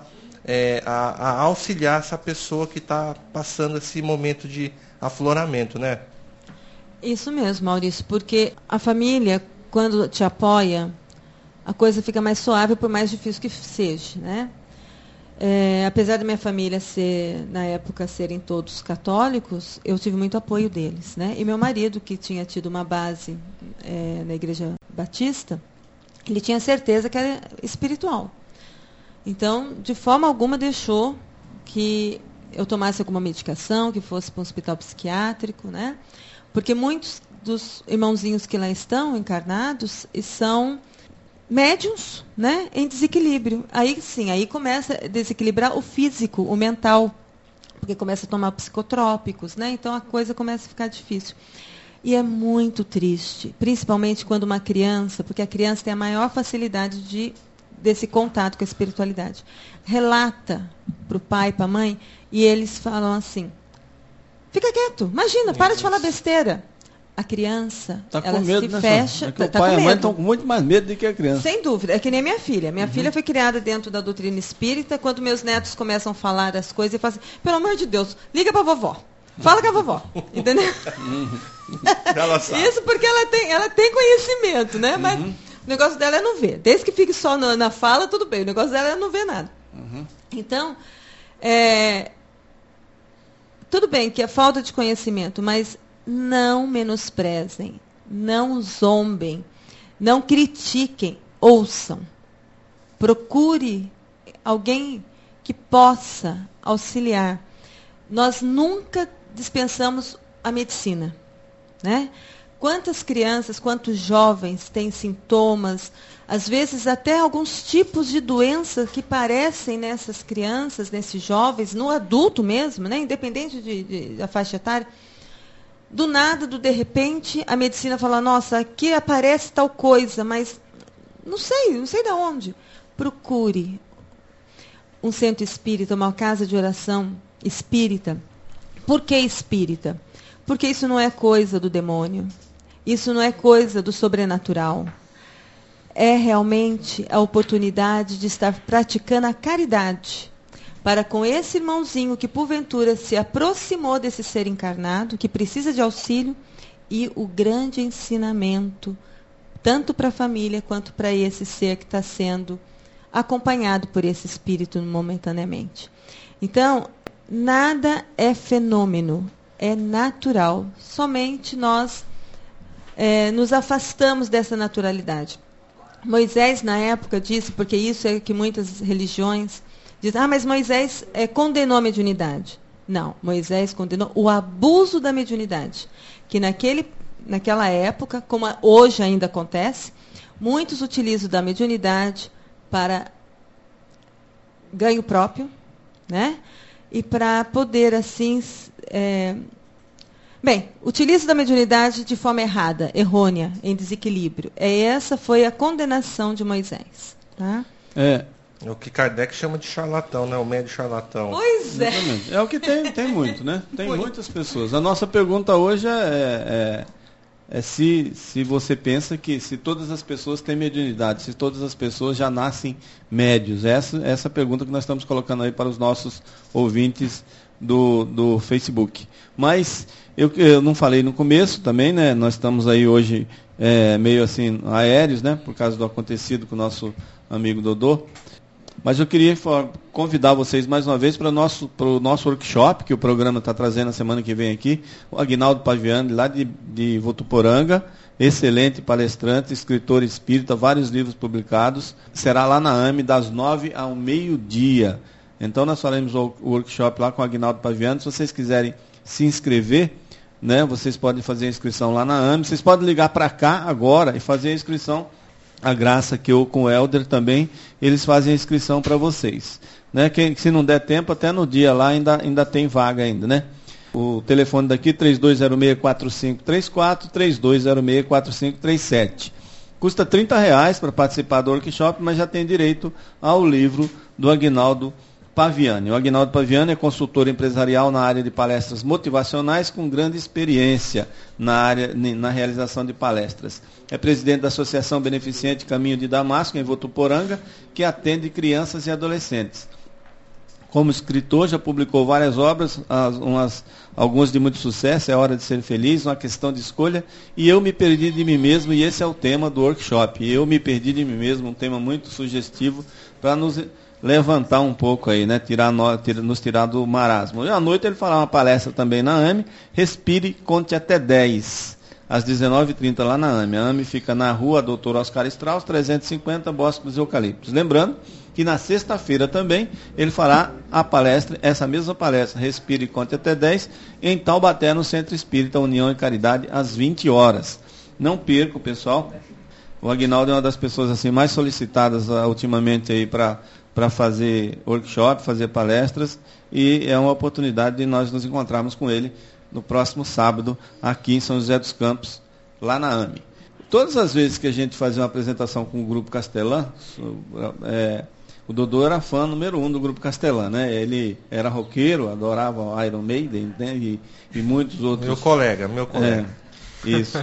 a auxiliar essa pessoa que está passando esse momento de afloramento, né? Isso mesmo, Maurício, porque a família, quando te apoia, a coisa fica mais suave, por mais difícil que seja, né? Apesar da minha família na época, serem todos católicos, eu tive muito apoio deles, né? E meu marido, que tinha tido uma base na Igreja Batista, ele tinha certeza que era espiritual. Então, de forma alguma deixou que eu tomasse alguma medicação, que fosse para um hospital psiquiátrico, né? Porque muitos dos irmãozinhos que lá estão encarnados são médiuns, né, em desequilíbrio. Aí sim, aí começa a desequilibrar o físico, o mental, porque começa a tomar psicotrópicos, né? Então a coisa começa a ficar difícil. E é muito triste, principalmente quando uma criança, porque a criança tem a maior facilidade desse contato com a espiritualidade, relata para o pai, para a mãe, e eles falam assim: fica quieto, imagina, para de falar besteira. A criança, ela se fecha. O pai e a mãe estão com muito mais medo do que a criança. Sem dúvida, é que nem a minha filha. Minha filha foi criada dentro da doutrina espírita. Quando meus netos começam a falar as coisas, eu falo assim: pelo amor de Deus, liga para a vovó. Fala com a vovó. Entendeu? Ela sabe. Isso porque ela tem conhecimento, né? Mas o negócio dela é não ver. Desde que fique só na fala, tudo bem. O negócio dela é não ver nada. Então, tudo bem que é falta de conhecimento, mas não menosprezem, não zombem, não critiquem, ouçam. Procure alguém que possa auxiliar. Nós nunca dispensamos a medicina, né? Quantas crianças, quantos jovens têm sintomas, às vezes até alguns tipos de doença que parecem nessas crianças, nesses jovens, no adulto mesmo, né? Independente da faixa etária. Do nada, de repente, a medicina fala: nossa, aqui aparece tal coisa, mas não sei de onde. Procure um centro espírita, uma casa de oração espírita. Por que espírita? Porque isso não é coisa do demônio. Isso não é coisa do sobrenatural. É realmente a oportunidade de estar praticando a caridade para com esse irmãozinho que porventura se aproximou desse ser encarnado, que precisa de auxílio, e o grande ensinamento, tanto para a família quanto para esse ser que está sendo acompanhado por esse espírito momentaneamente. Então, nada é fenômeno, é natural. Somente nós nos afastamos dessa naturalidade. Moisés, na época, disse, porque isso é que muitas religiões dizem, mas Moisés condenou a mediunidade. Não, Moisés condenou o abuso da mediunidade, que naquela época, como hoje ainda acontece, muitos utilizam da mediunidade para ganho próprio, né? E para poder, assim... utiliza da mediunidade de forma errada, errônea, em desequilíbrio. Essa foi a condenação de Moisés. Tá? O que Kardec chama de charlatão, né? O médio charlatão. Pois é. Exatamente. É o que tem muito, né? Tem muitas pessoas. A nossa pergunta hoje é se você pensa que se todas as pessoas têm mediunidade, se todas as pessoas já nascem médios. Essa pergunta que nós estamos colocando aí para os nossos ouvintes do Facebook. Mas eu não falei no começo também, né? Nós estamos aí hoje meio assim aéreos, né? Por causa do acontecido com o nosso amigo Dodô. Mas eu queria convidar vocês mais uma vez para o nosso workshop, que o programa está trazendo a semana que vem aqui. O Aguinaldo Paviani, lá de Votuporanga, excelente palestrante, escritor espírita, vários livros publicados. Será lá na AME, das 9 ao meio-dia. Então nós faremos o workshop lá com o Aguinaldo Paviani. Se vocês quiserem se inscrever, né, vocês podem fazer a inscrição lá na AME. Vocês podem ligar para cá agora e fazer a inscrição. A Graça, que eu com o Helder também, eles fazem a inscrição para vocês. Né? Se não der tempo, até no dia lá ainda tem vaga ainda, né? O telefone daqui, 3206-4534, 3206-4537. Custa R$30 para participar do workshop, mas já tem direito ao livro do Aguinaldo Paviani. O Aguinaldo Paviani é consultor empresarial na área de palestras motivacionais com grande experiência na realização de palestras. É presidente da Associação Beneficente Caminho de Damasco, em Votuporanga, que atende crianças e adolescentes. Como escritor, já publicou várias obras, algumas de muito sucesso, É Hora de Ser Feliz, Uma Questão de Escolha, e Eu Me Perdi de Mim Mesmo, e esse é o tema do workshop. Eu Me Perdi de Mim Mesmo, um tema muito sugestivo para nos levantar um pouco aí, né? Nos tirar do marasmo. E à noite ele fará uma palestra também na AME, Respire, Conte Até 10, às 19h30 lá na AME. A AME fica na rua Dr. Oscar Strauss, 350, Bosque dos Eucaliptos. Lembrando que na sexta-feira também ele fará a palestra, essa mesma palestra, Respire, Conte Até 10, em Taubaté, no Centro Espírita União e Caridade, às 20 horas. Não perca, pessoal. O Aguinaldo é uma das pessoas assim mais solicitadas ultimamente aí para fazer workshop, fazer palestras, e é uma oportunidade de nós nos encontrarmos com ele no próximo sábado, aqui em São José dos Campos, lá na AME. Todas as vezes que a gente fazia uma apresentação com o Grupo Castelã, o Dodô era fã número 1 do Grupo Castelã, né? Ele era roqueiro, adorava Iron Maiden, né? E muitos outros... Meu colega. Isso.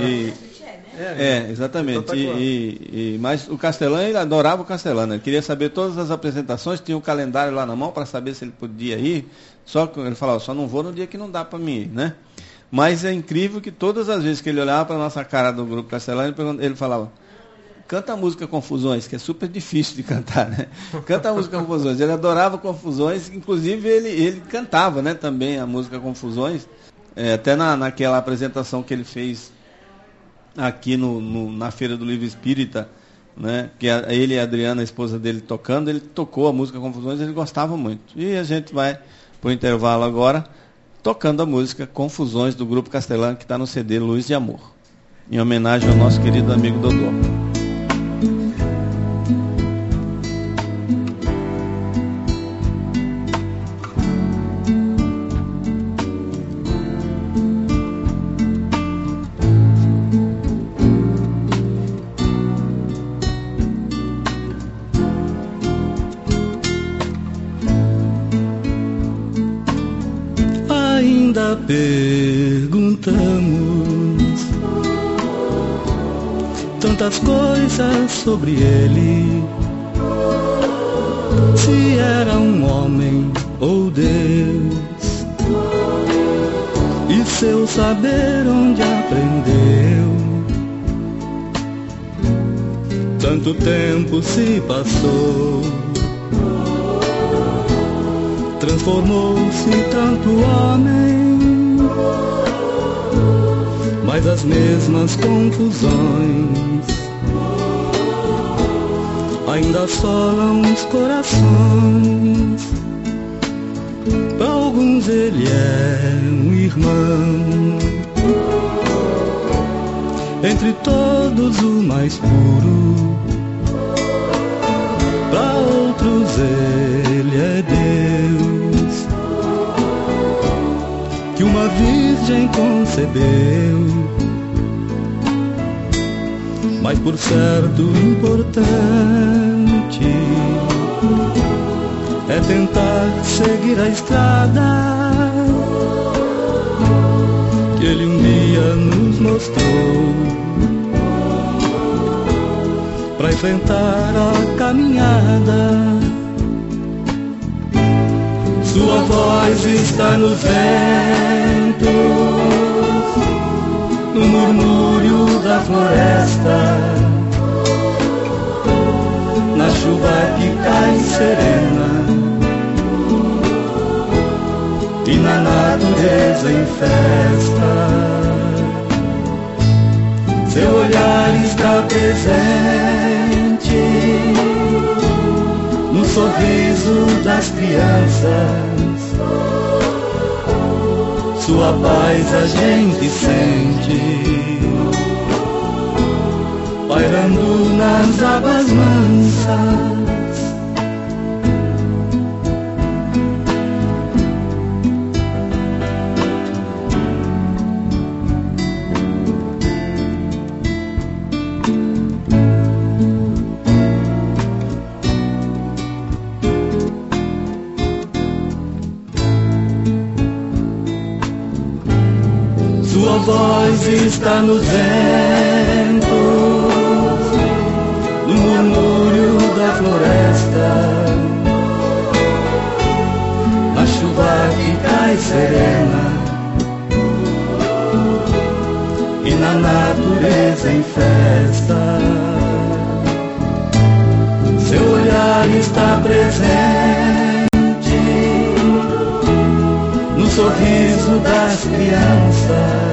Exatamente. Mas o Castelã, ele adorava o Castelã, né? Ele queria saber todas as apresentações, tinha o calendário lá na mão para saber se ele podia ir. Só que ele falava, só não vou no dia que não dá para mim ir, né? Mas é incrível que todas as vezes que ele olhava para a nossa cara do Grupo Castelã, ele falava, canta a música Confusões, que é super difícil de cantar, né? Canta a música Confusões. Ele adorava Confusões, inclusive ele cantava, né, também a música Confusões. Até naquela apresentação que ele fez aqui na Feira do Livro Espírita, né, que ele e a Adriana, a esposa dele, tocando, ele tocou a música Confusões, ele gostava muito. E a gente vai para o intervalo agora, tocando a música Confusões, do Grupo Castelã, que está no CD Luz de Amor, em homenagem ao nosso querido amigo Dodô. Perguntamos tantas coisas sobre ele, se era um homem ou Deus, e seu saber onde aprendeu. Tanto tempo se passou, transformou-se tanto homem, mas as mesmas confusões ainda assolam os corações. Para alguns ele é um irmão, entre todos o mais puro. Para outros ele é Deus, que uma virgem concebeu. Mas por certo importante é tentar seguir a estrada que ele um dia nos mostrou, para enfrentar a caminhada. Sua voz está nos ventos, no murmúrio da floresta, na chuva que cai serena e na natureza em festa. Seu olhar está presente no sorriso das crianças. Sua paz a gente sente pairando nas águas mansas. Sua voz está nos ventos, no murmúrio da floresta, a chuva que cai serena e na natureza em festa. Seu olhar está presente no sorriso das crianças.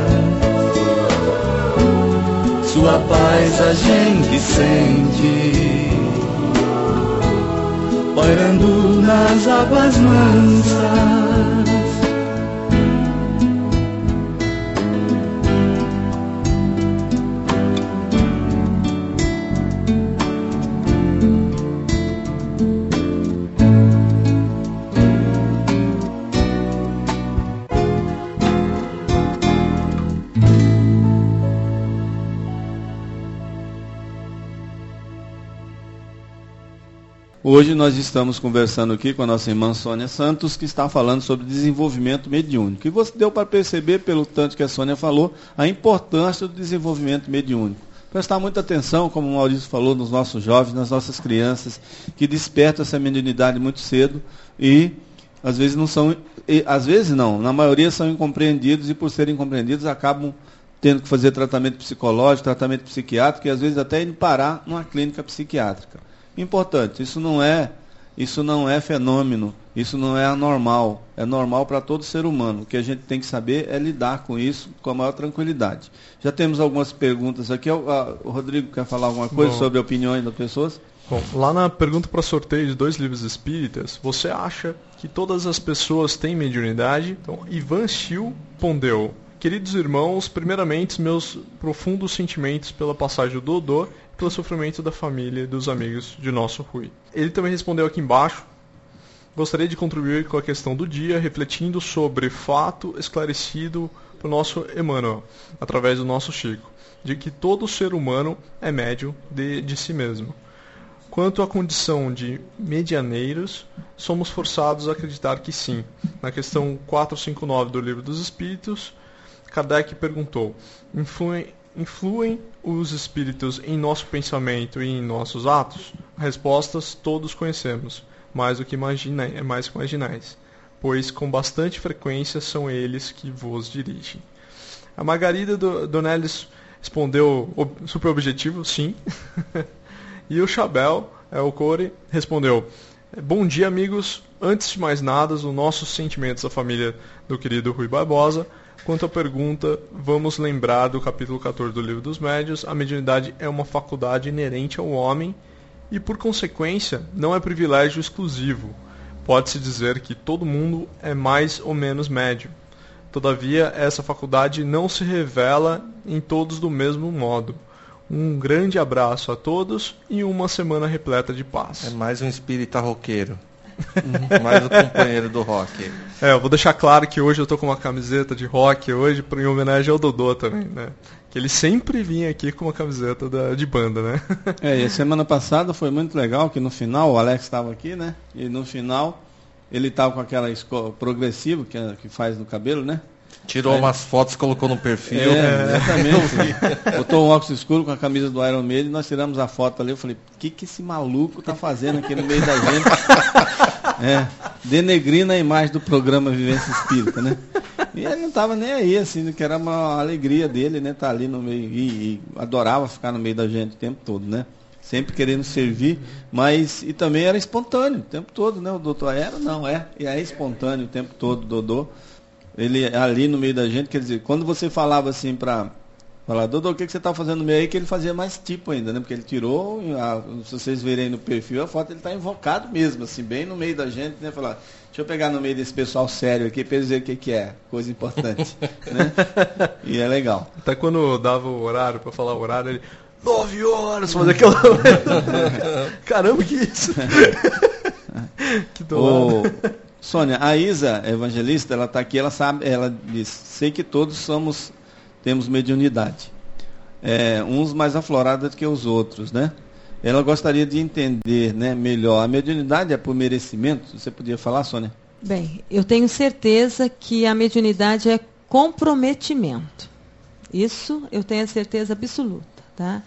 Sua paz a gente sente pairando nas águas mansas. Hoje nós estamos conversando aqui com a nossa irmã Sônia Santos, que está falando sobre desenvolvimento mediúnico. E você deu para perceber, pelo tanto que a Sônia falou, a importância do desenvolvimento mediúnico. Prestar muita atenção, como o Maurício falou, nos nossos jovens, nas nossas crianças, que despertam essa mediunidade muito cedo e às vezes não são, na maioria são incompreendidos, e por serem incompreendidos acabam tendo que fazer tratamento psicológico, tratamento psiquiátrico e às vezes até indo parar numa clínica psiquiátrica. Importante, isso não é fenômeno, isso não é anormal, é normal para todo ser humano. O que a gente tem que saber é lidar com isso com a maior tranquilidade. Já temos algumas perguntas aqui. O Rodrigo quer falar alguma coisa sobre opiniões das pessoas? Bom, lá na pergunta para sorteio de 2 livros espíritas, você acha que todas as pessoas têm mediunidade? Então, Ivan Schill respondeu: queridos irmãos, primeiramente meus profundos sentimentos pela passagem do Dodô, pelo sofrimento da família e dos amigos de nosso Rui. Ele também respondeu aqui embaixo: gostaria de contribuir com a questão do dia, refletindo sobre fato esclarecido pelo nosso Emmanuel, através do nosso Chico, de que todo ser humano é médium de si mesmo. Quanto à condição de medianeiros, somos forçados a acreditar que sim. Na questão 459 do Livro dos Espíritos, Kardec perguntou: influem os espíritos em nosso pensamento e em nossos atos? Respostas todos conhecemos, mais do que imaginais, pois com bastante frequência são eles que vos dirigem. A Margarida Donelis respondeu super objetivo, sim. E o Chabel, o Core, respondeu: bom dia, amigos. Antes de mais nada, os nossos sentimentos à família do querido Rui Barbosa, Quanto à pergunta, vamos lembrar do capítulo 14 do Livro dos Médiuns. A mediunidade é uma faculdade inerente ao homem e, por consequência, não é privilégio exclusivo. Pode-se dizer que todo mundo é mais ou menos médium. Todavia, essa faculdade não se revela em todos do mesmo modo. Um grande abraço a todos e uma semana repleta de paz. É mais um espírita roqueiro. Mais um companheiro do rock. Eu vou deixar claro que hoje eu tô com uma camiseta de rock hoje em homenagem ao Dodô também, né? Que ele sempre vinha aqui com uma camiseta de banda, né? E a semana passada foi muito legal, que no final, o Alex estava aqui, né? E no final, ele estava com aquela escola progressiva que faz no cabelo, né? Tirou umas fotos, colocou no perfil. Exatamente. Botou um óculos escuro com a camisa do Iron Maiden, nós tiramos a foto ali, eu falei, o que esse maluco tá fazendo aqui no meio da gente? Denegrindo a imagem do programa Vivência Espírita, né? E ele não tava nem aí, assim, que era uma alegria dele, né? Tá ali no meio, e adorava ficar no meio da gente o tempo todo, né? Sempre querendo servir, mas, e também era espontâneo o tempo todo, né? O doutor é espontâneo o tempo todo, o Dodô. Ele ali no meio da gente, quer dizer, quando você falava assim para falar, Dodô, o que você está fazendo no meio aí, que ele fazia mais tipo ainda, né? Porque ele tirou, se vocês verem no perfil, a foto ele está invocado mesmo, assim, bem no meio da gente, né? Falar, deixa eu pegar no meio desse pessoal sério aqui para dizer o que é, coisa importante, né? E é legal. Até quando dava o horário, para falar o horário, ele, 9 horas, fazer aquela... Caramba, que isso? Que dolado. Sônia, a Isa, evangelista, ela está aqui, ela sabe, ela diz, sei que todos temos mediunidade. Uns mais aflorados que os outros, né? Ela gostaria de entender, né, melhor. A mediunidade é por merecimento? Você podia falar, Sônia? Bem, eu tenho certeza que a mediunidade é comprometimento. Isso eu tenho a certeza absoluta, tá?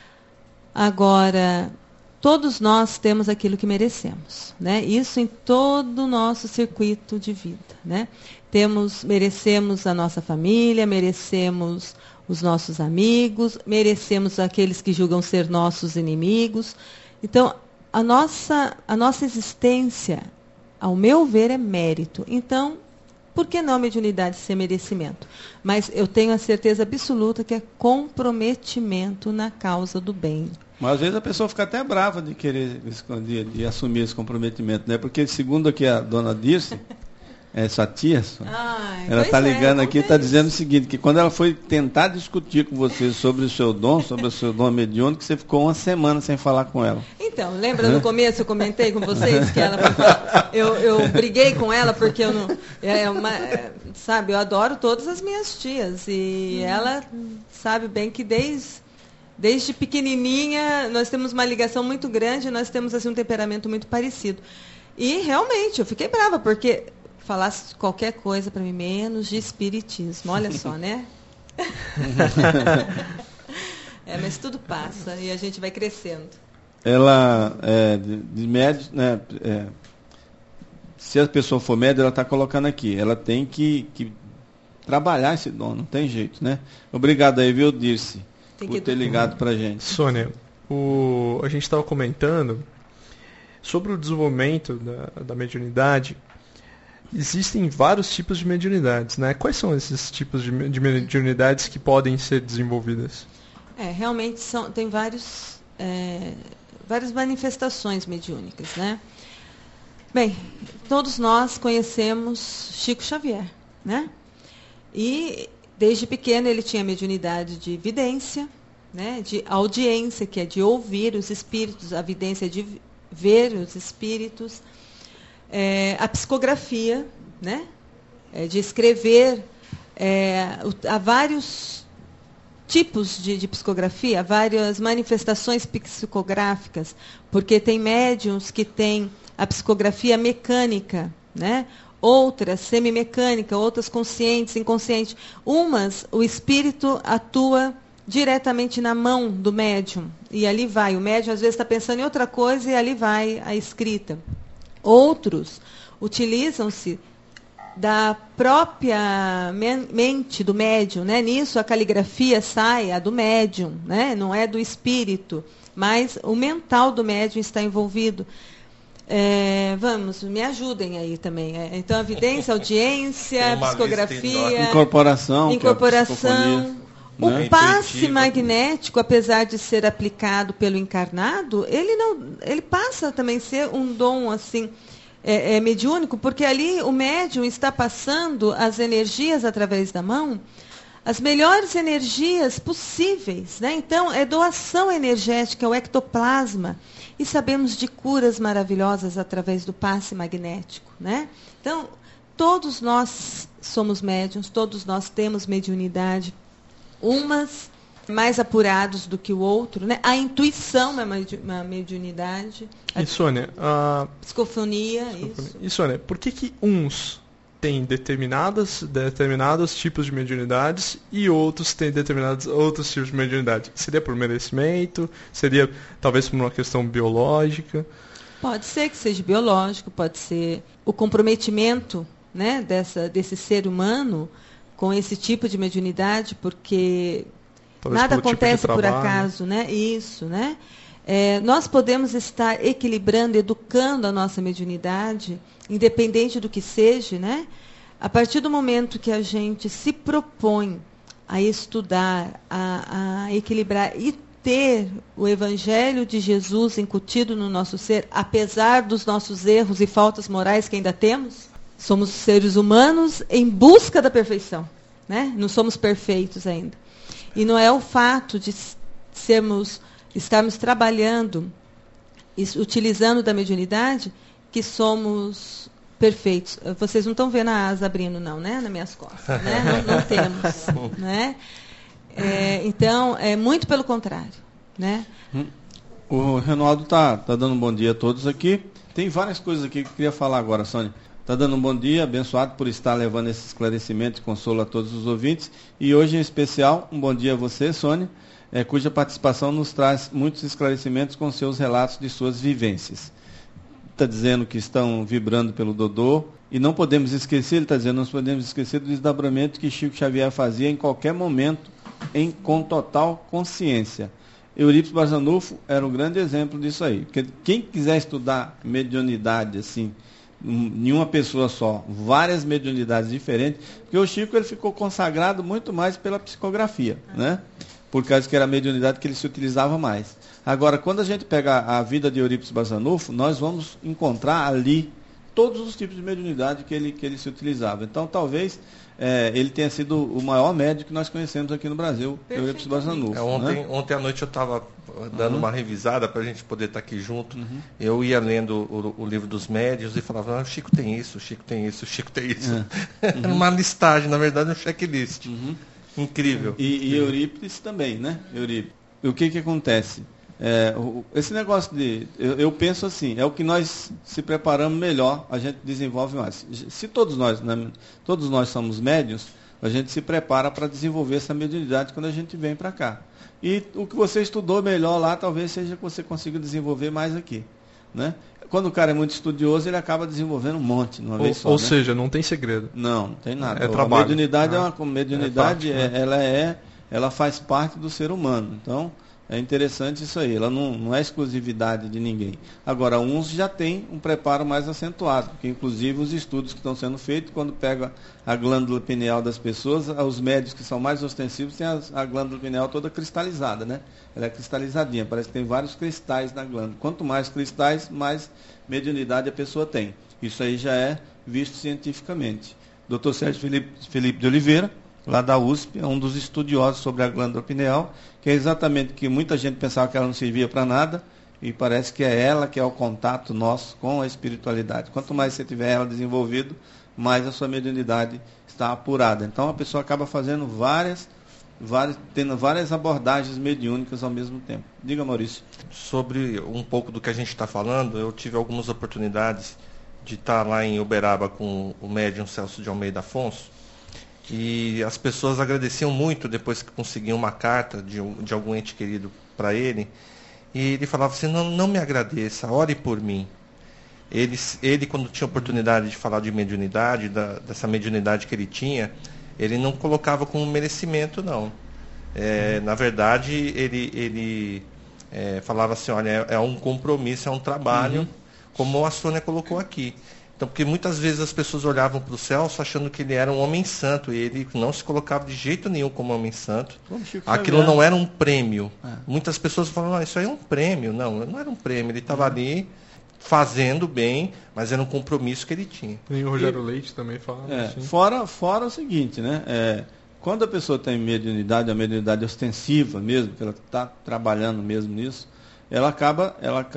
Agora, todos nós temos aquilo que merecemos, né? Isso em todo o nosso circuito de vida, né? Merecemos a nossa família, merecemos os nossos amigos, merecemos aqueles que julgam ser nossos inimigos. Então, a nossa existência, ao meu ver, é mérito. Então, por que não a mediunidade ser merecimento? Mas eu tenho a certeza absoluta que é comprometimento na causa do bem. Mas às vezes a pessoa fica até brava de querer de assumir esse comprometimento, né? Porque segundo aqui a dona Dirce, sua tia, ela está ligando aqui e está dizendo o seguinte, que quando ela foi tentar discutir com você sobre o seu dom mediúnico, você ficou uma semana sem falar com ela. Então, lembra no começo eu comentei com vocês que ela foi falar, eu briguei com ela porque eu não... sabe, eu adoro todas as minhas tias e ela sabe bem que desde pequenininha, nós temos uma ligação muito grande, nós temos assim, um temperamento muito parecido. E realmente, eu fiquei brava, porque falasse qualquer coisa para mim, menos de espiritismo. Olha só, né? Mas tudo passa e a gente vai crescendo. Ela, de médio, né, se a pessoa for média, ela está colocando aqui, ela tem que trabalhar esse dom, não tem jeito, né? Obrigado aí, viu, Dirce? Por ter ligado para a gente. Sônia, a gente estava comentando sobre o desenvolvimento da mediunidade. Existem vários tipos de mediunidades, né? Quais são esses tipos de mediunidades que podem ser desenvolvidas? Realmente tem várias manifestações mediúnicas, né? Bem, todos nós conhecemos Chico Xavier, né? E desde pequeno ele tinha mediunidade de vidência, né? De audiência, que é de ouvir os espíritos, a vidência é de ver os espíritos, a psicografia, né? De escrever, há vários tipos de psicografia, há várias manifestações psicográficas, porque tem médiuns que têm a psicografia mecânica, né? Outras semimecânica, outras conscientes, inconscientes. Umas, o espírito atua diretamente na mão do médium, e ali vai. O médium às vezes está pensando em outra coisa e ali vai a escrita. Outros utilizam-se da própria mente do médium, né? Nisso a caligrafia sai, a do médium, né? Não é do espírito, mas o mental do médium está envolvido. Vamos, me ajudem aí também. Então, evidência, audiência, psicografia, incorporação, o passe magnético, apesar de ser aplicado pelo encarnado, ele passa também a ser um dom assim mediúnico, porque ali o médium está passando as energias através da mão, as melhores energias possíveis, né? Então, é doação energética, é o ectoplasma. E sabemos de curas maravilhosas através do passe magnético, né? Então, todos nós somos médiuns, todos nós temos mediunidade, umas mais apurados do que o outro, né? A intuição é uma mediunidade. E Sônia, psicofonia, isso. E Sônia, por que uns têm determinados tipos de mediunidades e outros têm determinados outros tipos de mediunidade? Seria por merecimento? Seria talvez por uma questão biológica? Pode ser que seja biológico, pode ser o comprometimento, né, desse ser humano com esse tipo de mediunidade, porque talvez nada acontece tipo por acaso, né? Isso, né? Nós podemos estar equilibrando, educando a nossa mediunidade, independente do que seja, né? A partir do momento que a gente se propõe a estudar, a equilibrar e ter o Evangelho de Jesus incutido no nosso ser, apesar dos nossos erros e faltas morais que ainda temos, somos seres humanos em busca da perfeição, né? Não somos perfeitos ainda. E não é o fato de estarmos trabalhando, utilizando da mediunidade, que somos perfeitos. Vocês não estão vendo a asa abrindo, não, né? Nas minhas costas, né? Não temos, né? Então, muito pelo contrário, né? O Reinaldo tá dando um bom dia a todos aqui. Tem várias coisas aqui que eu queria falar agora, Sônia. Está dando um bom dia, abençoado por estar levando esse esclarecimento e consolo a todos os ouvintes. E hoje, em especial, um bom dia a você, Sônia, cuja participação nos traz muitos esclarecimentos com seus relatos de suas vivências. Está dizendo que estão vibrando pelo Dodô. E não podemos esquecer, ele está dizendo, não podemos esquecer do desdobramento que Chico Xavier fazia em qualquer momento, com total consciência. Eurípides Barçanufo era um grande exemplo disso aí. Porque quem quiser estudar mediunidade, assim, em uma pessoa só, várias mediunidades diferentes, porque o Chico ele ficou consagrado muito mais pela psicografia, né? Por causa que era a mediunidade que ele se utilizava mais. Agora, quando a gente pega a vida de Eurípides Barçanufo, nós vamos encontrar ali todos os tipos de mediunidade que ele se utilizava. Então, talvez ele tenha sido o maior médium que nós conhecemos aqui no Brasil, Eurípides Barçanufo. Ontem à noite eu estava dando uma revisada para a gente poder estar aqui junto. Eu ia lendo o livro dos médiuns e falava, o Chico tem isso, o Chico tem isso, o Chico tem isso. Era uma listagem, na verdade, um checklist. Incrível. E Eurípides também, né? Eurípides. E o que acontece? Esse negócio eu penso assim, é o que nós se preparamos melhor, a gente desenvolve mais. Se todos nós somos médiuns, a gente se prepara para desenvolver essa mediunidade quando a gente vem para cá. E o que você estudou melhor lá, talvez seja que você consiga desenvolver mais aqui, né? Quando o cara é muito estudioso, ele acaba desenvolvendo um monte, uma vez só. Ou seja, não tem segredo. Não tem nada. É trabalho. A mediunidade ela faz parte do ser humano. Então, é interessante isso aí, ela não é exclusividade de ninguém. Agora, uns já têm um preparo mais acentuado, porque inclusive os estudos que estão sendo feitos, quando pega a glândula pineal das pessoas, os médios que são mais ostensivos têm a glândula pineal toda cristalizada, né? Ela é cristalizadinha, parece que tem vários cristais na glândula. Quanto mais cristais, mais mediunidade a pessoa tem. Isso aí já é visto cientificamente. Dr. Sérgio Felipe de Oliveira, lá da USP, é um dos estudiosos sobre a glândula pineal, que é exatamente que muita gente pensava que ela não servia para nada, e parece que é ela que é o contato nosso com a espiritualidade. Quanto mais você tiver ela desenvolvido, mais a sua mediunidade está apurada. Então a pessoa acaba fazendo tendo várias abordagens mediúnicas ao mesmo tempo. Diga, Maurício. Sobre um pouco do que a gente está falando, eu tive algumas oportunidades de estar lá em Uberaba com o médium Celso de Almeida Afonso, e as pessoas agradeciam muito depois que conseguiam uma carta de algum ente querido para ele. E ele falava assim, não me agradeça, ore por mim. Ele, quando tinha oportunidade de falar de mediunidade, dessa mediunidade que ele tinha, ele não colocava como merecimento, não. Na verdade, ele falava assim, olha, é um compromisso, é um trabalho como a Sônia colocou aqui. Então, porque muitas vezes as pessoas olhavam para o Celso achando que ele era um homem santo, e ele não se colocava de jeito nenhum como homem santo. Aquilo não era um prêmio. Muitas pessoas falam, isso aí é um prêmio. Não era um prêmio, ele estava ali fazendo bem, mas era um compromisso que ele tinha. E o Rogério Leite também fala assim. Fora o seguinte, né? Quando a pessoa tem mediunidade, a mediunidade ostensiva mesmo, que ela está trabalhando mesmo nisso, ela acaba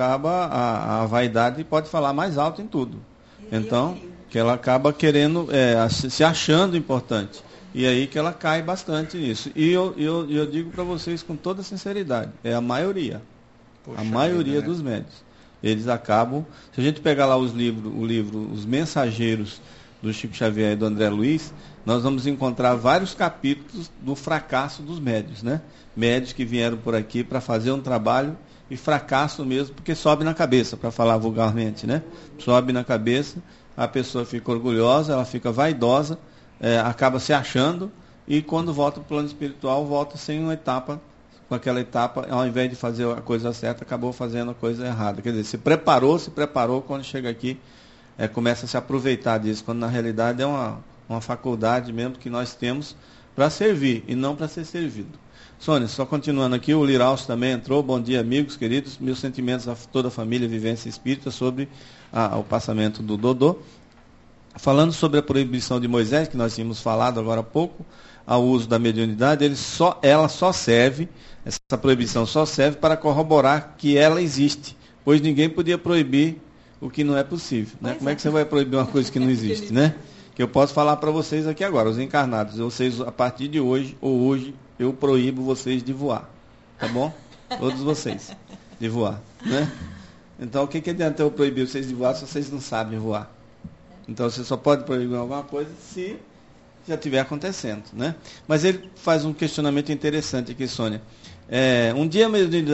a vaidade pode falar mais alto em tudo. Então, que ela acaba querendo, se achando importante. E aí que ela cai bastante nisso. E eu digo para vocês com toda sinceridade, é a maioria. A maioria dos médiuns. Eles acabam, se a gente pegar lá o livro Os Mensageiros, do Chico Xavier e do André Luiz, nós vamos encontrar vários capítulos do fracasso dos médiuns, né? Médiuns que vieram por aqui para fazer um trabalho e fracasso mesmo, porque sobe na cabeça, para falar vulgarmente, né? Sobe na cabeça, a pessoa fica orgulhosa, ela fica vaidosa, acaba se achando, e quando volta para o plano espiritual, volta sem uma etapa, com aquela etapa, ao invés de fazer a coisa certa, acabou fazendo a coisa errada. Quer dizer, se preparou, quando chega aqui, começa a se aproveitar disso, quando na realidade é uma faculdade mesmo que nós temos para servir, e não para ser servido. Sônia, só continuando aqui, o Liraus também entrou. Bom dia, amigos queridos. Meus sentimentos a toda a família Vivência Espírita sobre o passamento do Dodô. Falando sobre a proibição de Moisés, que nós tínhamos falado agora há pouco, ao uso da mediunidade, ela só serve, essa proibição só serve para corroborar que ela existe, pois ninguém podia proibir o que não é possível. Né? Como é que você vai proibir uma coisa que não existe, né? Que eu posso falar para vocês aqui agora, os encarnados, vocês, a partir de hoje, eu proíbo vocês de voar, tá bom? Todos vocês, de voar, né? Então, o que adianta eu proibir vocês de voar se vocês não sabem voar? Então, você só pode proibir alguma coisa se já estiver acontecendo, né? Mas ele faz um questionamento interessante aqui, Sônia. Um dia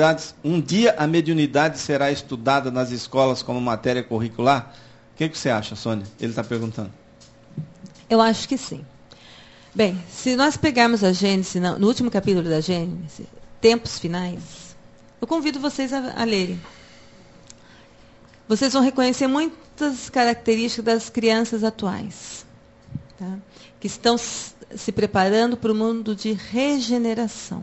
a mediunidade será estudada nas escolas como matéria curricular? O que você acha, Sônia? Ele está perguntando. Eu acho que sim. Bem, se nós pegarmos a Gênesis, no último capítulo da Gênesis, Tempos Finais, eu convido vocês a lerem. Vocês vão reconhecer muitas características das crianças atuais, tá? Que estão se preparando para o mundo de regeneração.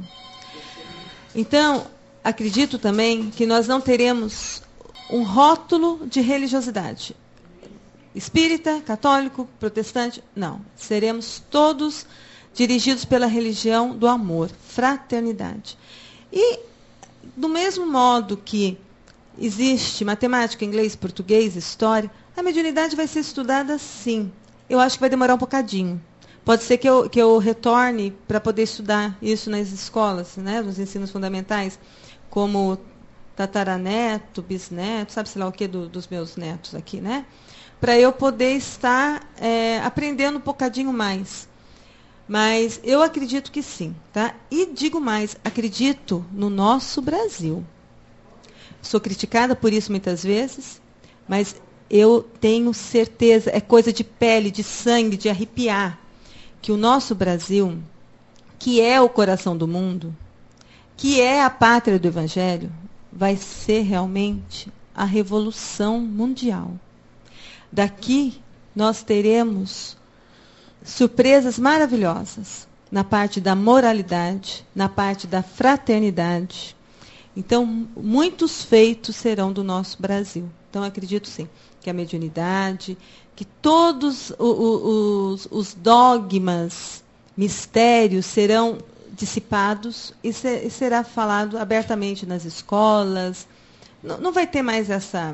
Então, acredito também que nós não teremos um rótulo de religiosidade. Espírita, católico, protestante, não. Seremos todos dirigidos pela religião do amor, fraternidade. E, do mesmo modo que existe matemática, inglês, português, história, a mediunidade vai ser estudada sim. Eu acho que vai demorar um bocadinho. Pode ser que eu retorne para poder estudar isso nas escolas, né, nos ensinos fundamentais, como tataraneto, bisneto, sabe-se lá o que dos meus netos aqui, né? Para eu poder estar aprendendo um bocadinho mais. Mas eu acredito que sim, tá? E digo mais, acredito no nosso Brasil. Sou criticada por isso muitas vezes, mas eu tenho certeza, é coisa de pele, de sangue, de arrepiar, que o nosso Brasil, que é o coração do mundo, que é a pátria do Evangelho, vai ser realmente a revolução mundial. Daqui nós teremos surpresas maravilhosas na parte da moralidade, na parte da fraternidade. Então, muitos feitos serão do nosso Brasil. Então, acredito sim, que a mediunidade, que todos os dogmas, mistérios serão dissipados e será falado abertamente nas escolas. Não vai ter mais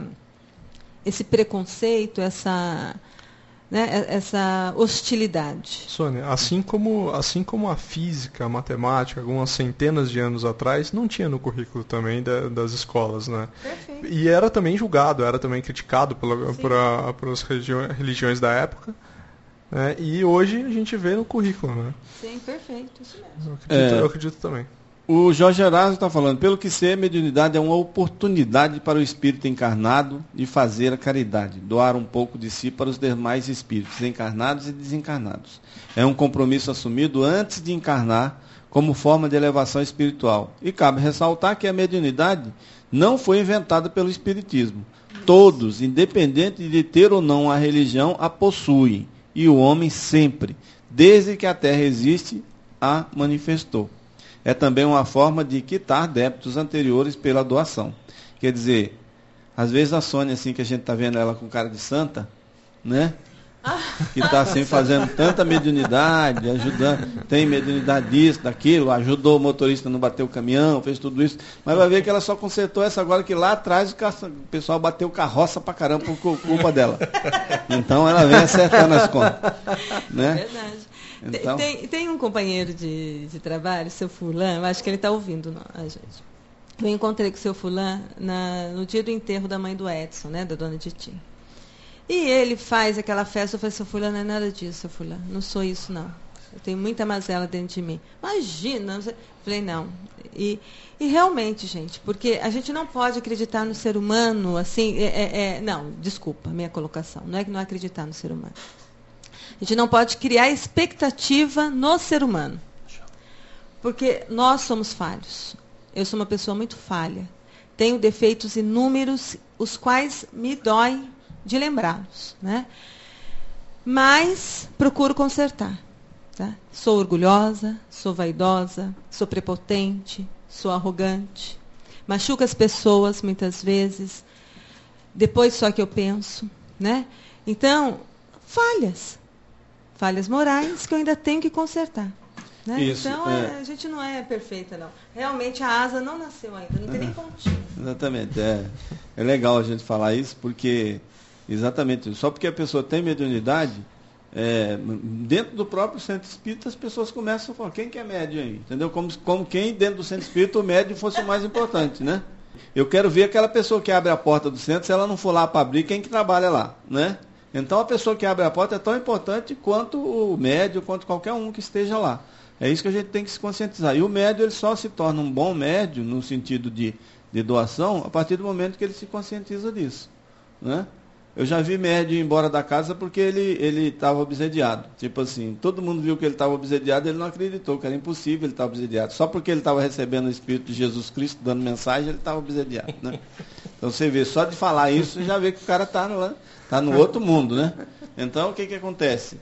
esse preconceito, essa hostilidade. Sônia, assim como a física, a matemática, algumas centenas de anos atrás, não tinha no currículo também das escolas, né? Perfeito. E era também julgado, era também criticado pelas religiões da época, né? E hoje a gente vê no currículo, né? Sim, perfeito, isso mesmo. Eu acredito também. O Jorge Eraso está falando, pelo que sei, a mediunidade é uma oportunidade para o espírito encarnado de fazer a caridade, doar um pouco de si para os demais espíritos, encarnados e desencarnados. É um compromisso assumido antes de encarnar, como forma de elevação espiritual. E cabe ressaltar que a mediunidade não foi inventada pelo espiritismo. todos, independente de ter ou não a religião, a possuem, e o homem sempre, desde que a terra existe, a manifestou. É também uma forma de quitar débitos anteriores pela doação. Quer dizer, às vezes a Sônia, assim, que a gente está vendo ela com cara de santa, né? Que está assim fazendo tanta mediunidade, ajudando, tem mediunidade disso, daquilo, ajudou o motorista a não bater o caminhão, fez tudo isso, mas vai ver que ela só consertou essa agora, que lá atrás o pessoal bateu carroça pra caramba por culpa dela. Então ela vem acertando as contas. Né? Verdade. Então... Tem um companheiro de trabalho, seu Fulano, eu acho que ele está ouvindo a gente. Eu encontrei com o seu Fulano no dia do enterro da mãe do Edson, né, da dona Titi. E ele faz aquela festa, eu falei, seu Fulano, não é nada disso, seu Fulano, não sou isso, não. Eu tenho muita mazela dentro de mim. Imagina, eu falei, não. E realmente, gente, porque a gente não pode acreditar no ser humano, assim, não, desculpa a minha colocação, não é que não acreditar no ser humano. A gente não pode criar expectativa no ser humano. Porque nós somos falhos. Eu sou uma pessoa muito falha. Tenho defeitos inúmeros, os quais me dói de lembrá-los, né? Mas procuro consertar. Tá? Sou orgulhosa, sou vaidosa, sou prepotente, sou arrogante. Machuco as pessoas muitas vezes. Depois só que eu penso, né? Então, falhas morais que eu ainda tenho que consertar. Né? Isso, então, a gente não é perfeita, não. Realmente, a asa não nasceu ainda, não tem nem pontinho. Exatamente. É legal a gente falar isso, porque, exatamente, só porque a pessoa tem mediunidade, dentro do próprio centro espírita, as pessoas começam a falar, quem que é médium aí? Entendeu? Como quem dentro do centro espírita o médium fosse o mais importante, né? Eu quero ver aquela pessoa que abre a porta do centro, se ela não for lá para abrir, quem que trabalha lá, né? Então, a pessoa que abre a porta é tão importante quanto o médium, quanto qualquer um que esteja lá. É isso que a gente tem que se conscientizar. E o médium, ele só se torna um bom médium, no sentido de doação, a partir do momento que ele se conscientiza disso. Né? Eu já vi médium ir embora da casa porque ele estava obsediado. Tipo assim, todo mundo viu que ele estava obsediado, ele não acreditou, que era impossível ele estar obsediado. Só porque ele estava recebendo o Espírito de Jesus Cristo, dando mensagem, ele estava obsediado. Né? Então você vê, só de falar isso, você já vê que o cara está no outro mundo. Né? Então, o que acontece?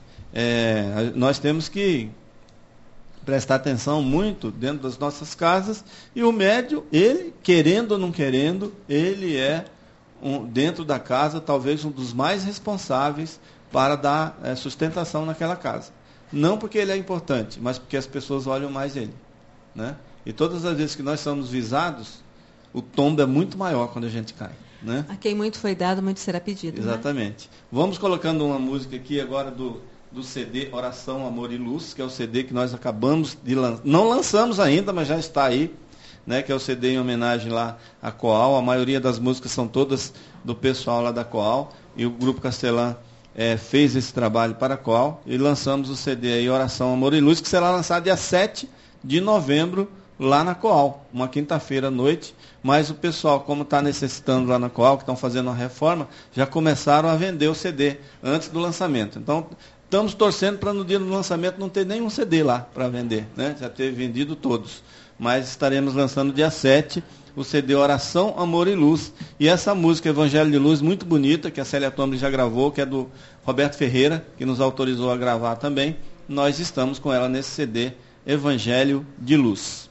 Nós temos que prestar atenção muito dentro das nossas casas, e o médium, ele, querendo ou não querendo, ele é, dentro da casa, talvez um dos mais responsáveis para dar sustentação naquela casa. Não porque ele é importante, mas porque as pessoas olham mais ele. Né? E todas as vezes que nós somos visados, o tombo é muito maior quando a gente cai. Né? A quem muito foi dado, muito será pedido. Exatamente. Né? Vamos colocando uma música aqui agora do CD Oração, Amor e Luz, que é o CD que nós acabamos de lançar. Não lançamos ainda, mas já está aí, né, que é o CD em homenagem lá à Coal. A maioria das músicas são todas do pessoal lá da Coal, e o Grupo Castelã fez esse trabalho para a Coal, e lançamos o CD aí, Oração, Amor e Luz, que será lançado dia 7 de novembro, lá na Coal, uma quinta-feira à noite. Mas o pessoal, como está necessitando lá na Coal, que estão fazendo uma reforma, já começaram a vender o CD antes do lançamento. Então, estamos torcendo para no dia do lançamento não ter nenhum CD lá para vender, né? Já ter vendido todos. Mas estaremos lançando dia 7 o CD Oração, Amor e Luz. E essa música Evangelho de Luz, muito bonita, que a Célia Tombre já gravou, que é do Roberto Ferreira, que nos autorizou a gravar também. Nós estamos com ela nesse CD Evangelho de Luz.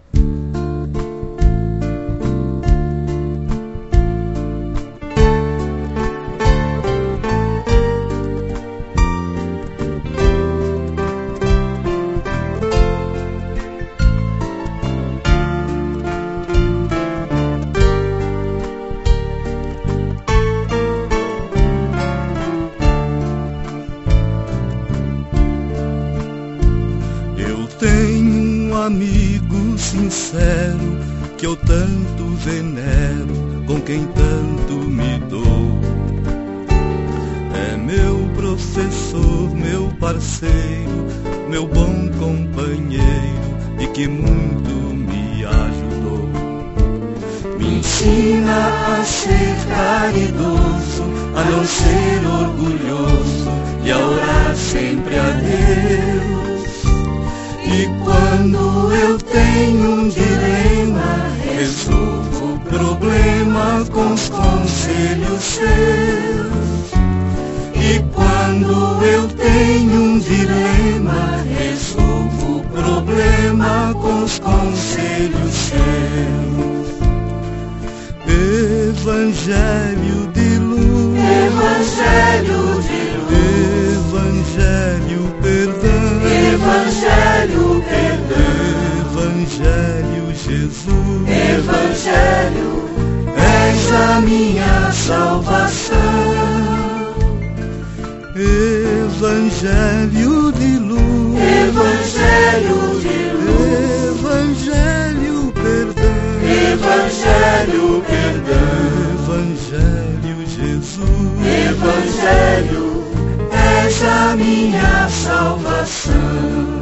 Sincero, que eu tanto venero, com quem tanto me dou. É meu professor, meu parceiro, meu bom companheiro, e que muito me ajudou. Me ensina a ser caridoso, a não ser orgulhoso, e a orar sempre a Deus. E quando eu tenho um dilema, resolvo o problema com os conselhos seus. E quando eu tenho um dilema, resolvo o problema com os conselhos seus. Evangelho de luz, Evangelho de luz, Evangelho perdão, Evangelho perdão, Evangelho Jesus, Evangelho, és a minha salvação. Evangelho de luz, Evangelho de luz, Evangelho perdão, Evangelho perdão, Evangelho Jesus, Evangelho, és a minha salvação.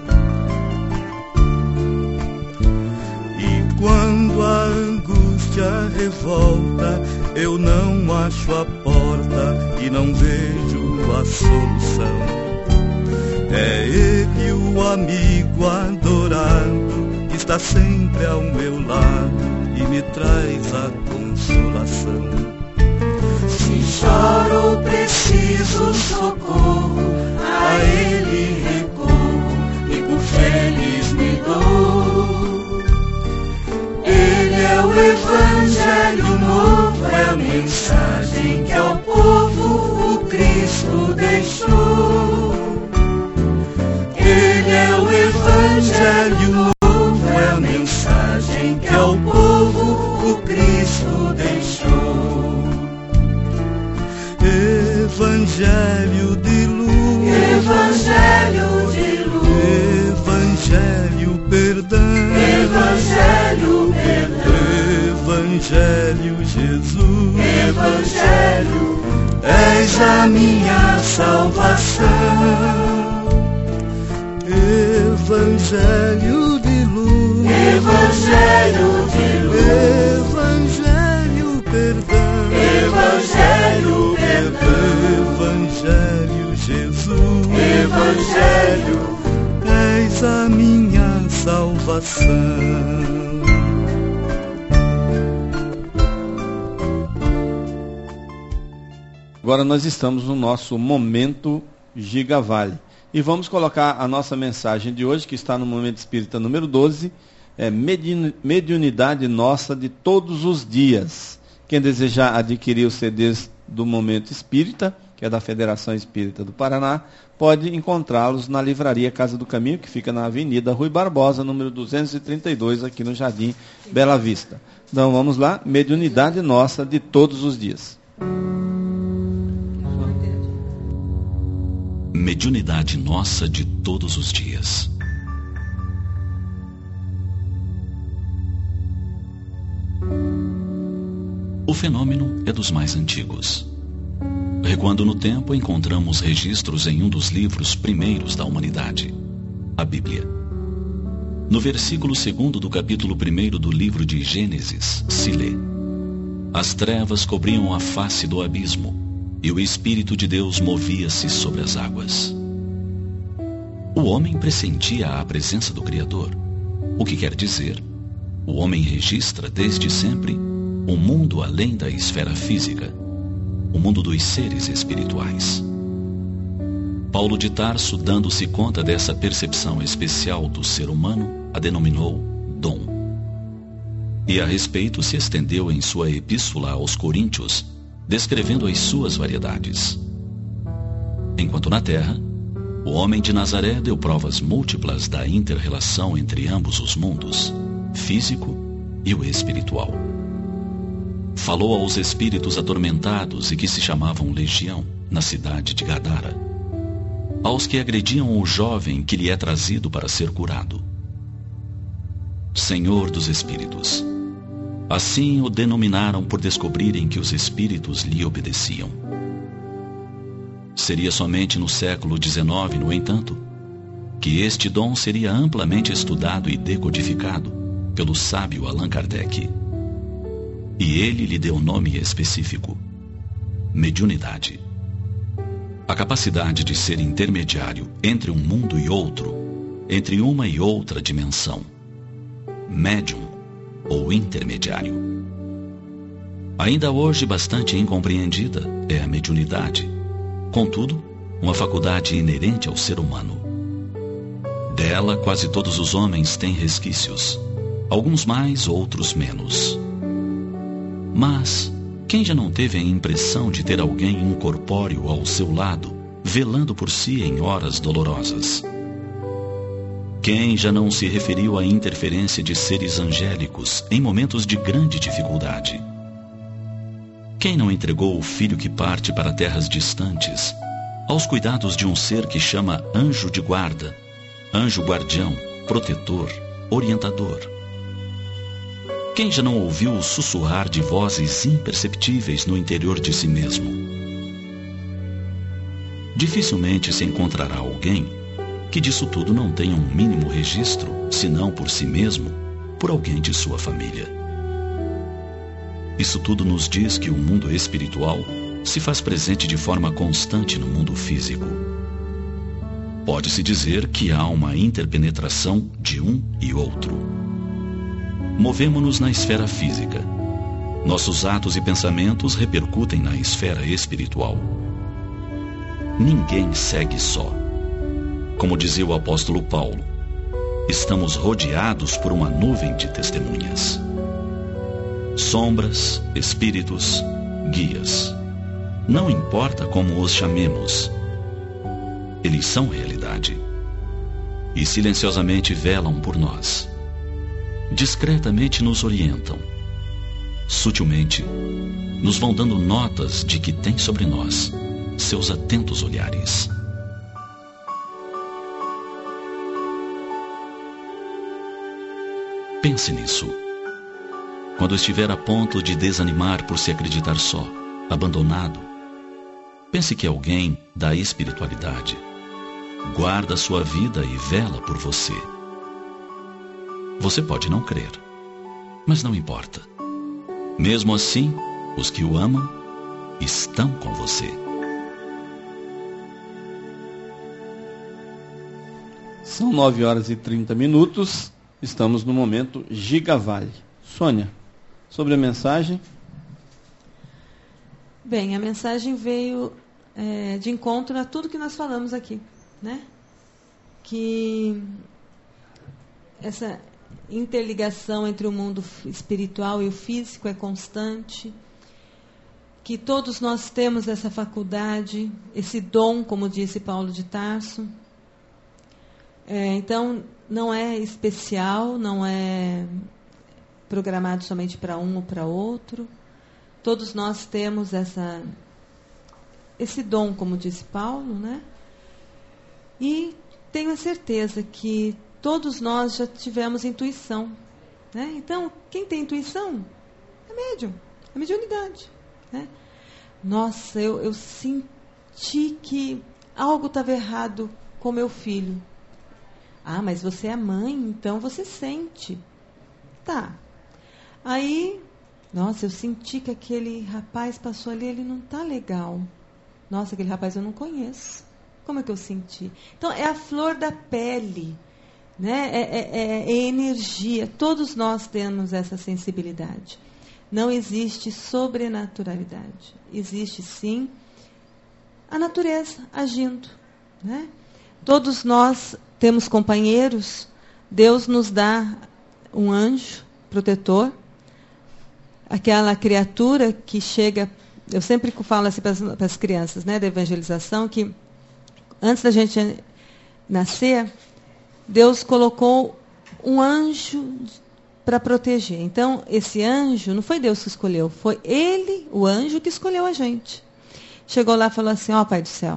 E quando a angústia revolta, eu não acho a porta e não vejo a solução. É Ele o amigo adorado, que está sempre ao meu lado e me traz a consolação. Se choro ou preciso socorro, a Ele recorro e por feliz me dou. Ele é o Evangelho novo, é a mensagem que ao povo o Cristo deixou. Ele é o Evangelho novo, é a mensagem que ao povo o Cristo deixou. Evangelho de luz, Evangelho de luz, Evangelho perdão, Evangelho perdão, Evangelho Jesus, Evangelho, és a minha salvação. Evangelho de luz, Evangelho de luz, Evangelho perdão, Evangelho perdão, Evangelho Jesus, Evangelho, és a minha salvação. Agora nós estamos no nosso momento Gigavale. E vamos colocar a nossa mensagem de hoje, que está no Momento Espírita número 12, mediunidade nossa de todos os dias. Quem desejar adquirir os CDs do Momento Espírita, que é da Federação Espírita do Paraná, pode encontrá-los na Livraria Casa do Caminho, que fica na Avenida Rui Barbosa, número 232, aqui no Jardim Bela Vista. Então vamos lá, mediunidade nossa de todos os dias. Mediunidade nossa de todos os dias. O fenômeno é dos mais antigos. Recuando no tempo, encontramos registros em um dos livros primeiros da humanidade, a Bíblia. No versículo 2º do capítulo 1º do livro de Gênesis, se lê: as trevas cobriam a face do abismo, e o Espírito de Deus movia-se sobre as águas. O homem pressentia a presença do Criador, o que quer dizer, o homem registra desde sempre um mundo além da esfera física, o mundo dos seres espirituais. Paulo de Tarso, dando-se conta dessa percepção especial do ser humano, a denominou dom. E a respeito se estendeu em sua epístola aos Coríntios, descrevendo as suas variedades. Enquanto na terra, o homem de Nazaré deu provas múltiplas da inter-relação entre ambos os mundos, físico e o espiritual. Falou aos espíritos atormentados e que se chamavam Legião, na cidade de Gadara, aos que agrediam o jovem que lhe é trazido para ser curado. Senhor dos Espíritos. Assim o denominaram por descobrirem que os espíritos lhe obedeciam. Seria somente no século XIX, no entanto, que este dom seria amplamente estudado e decodificado pelo sábio Allan Kardec. E ele lhe deu nome específico: mediunidade. A capacidade de ser intermediário entre um mundo e outro, entre uma e outra dimensão. Médium ou intermediário. Ainda hoje bastante incompreendida é a mediunidade. Contudo, uma faculdade inerente ao ser humano. Dela, quase todos os homens têm resquícios. Alguns mais, outros menos. Mas, quem já não teve a impressão de ter alguém incorpóreo ao seu lado, velando por si em horas dolorosas? Quem já não se referiu à interferência de seres angélicos em momentos de grande dificuldade? Quem não entregou o filho que parte para terras distantes aos cuidados de um ser que chama anjo de guarda, anjo guardião, protetor, orientador? Quem já não ouviu o sussurrar de vozes imperceptíveis no interior de si mesmo? Dificilmente se encontrará alguém que disso tudo não tenha um mínimo registro, se não por si mesmo, por alguém de sua família. Isso tudo nos diz que o mundo espiritual se faz presente de forma constante no mundo físico. Pode-se dizer que há uma interpenetração de um e outro. Movemo-nos na esfera física. Nossos atos e pensamentos repercutem na esfera espiritual. Ninguém segue só. Como dizia o apóstolo Paulo, estamos rodeados por uma nuvem de testemunhas. Sombras, espíritos, guias. Não importa como os chamemos, eles são realidade. E silenciosamente velam por nós. Discretamente nos orientam. Sutilmente, nos vão dando notas de que têm sobre nós seus atentos olhares. Pense nisso. Quando estiver a ponto de desanimar por se acreditar só, abandonado, pense que alguém da espiritualidade guarda sua vida e vela por você. Você pode não crer, mas não importa. Mesmo assim, os que o amam estão com você. São 9h30. Estamos no momento Gigavale. Sônia, sobre a mensagem. Bem, a mensagem veio de encontro a tudo que nós falamos aqui, né? Que essa interligação entre o mundo espiritual e o físico é constante, que todos nós temos essa faculdade, esse dom, como disse Paulo de Tarso. Então, não é especial, não é programado somente para um ou para outro. Todos nós temos esse dom, como disse Paulo, né? E tenho a certeza que todos nós já tivemos intuição, né? Então, quem tem intuição é médium, é mediunidade, né? Nossa, eu senti que algo estava errado com meu filho. Ah, mas você é mãe, então você sente. Tá. Aí, nossa, eu senti que aquele rapaz passou ali, ele não está legal. Nossa, aquele rapaz eu não conheço. Como é que eu senti? Então, é a flor da pele, né? É energia. Todos nós temos essa sensibilidade. Não existe sobrenaturalidade. Existe, sim, a natureza agindo, né? Todos nós temos companheiros. Deus nos dá um anjo protetor, aquela criatura que chega. Eu sempre falo assim para as crianças, né, da evangelização, que antes da gente nascer, Deus colocou um anjo para proteger. Então, esse anjo não foi Deus que escolheu, foi ele, o anjo, que escolheu a gente. Chegou lá e falou assim: ó, Pai do céu,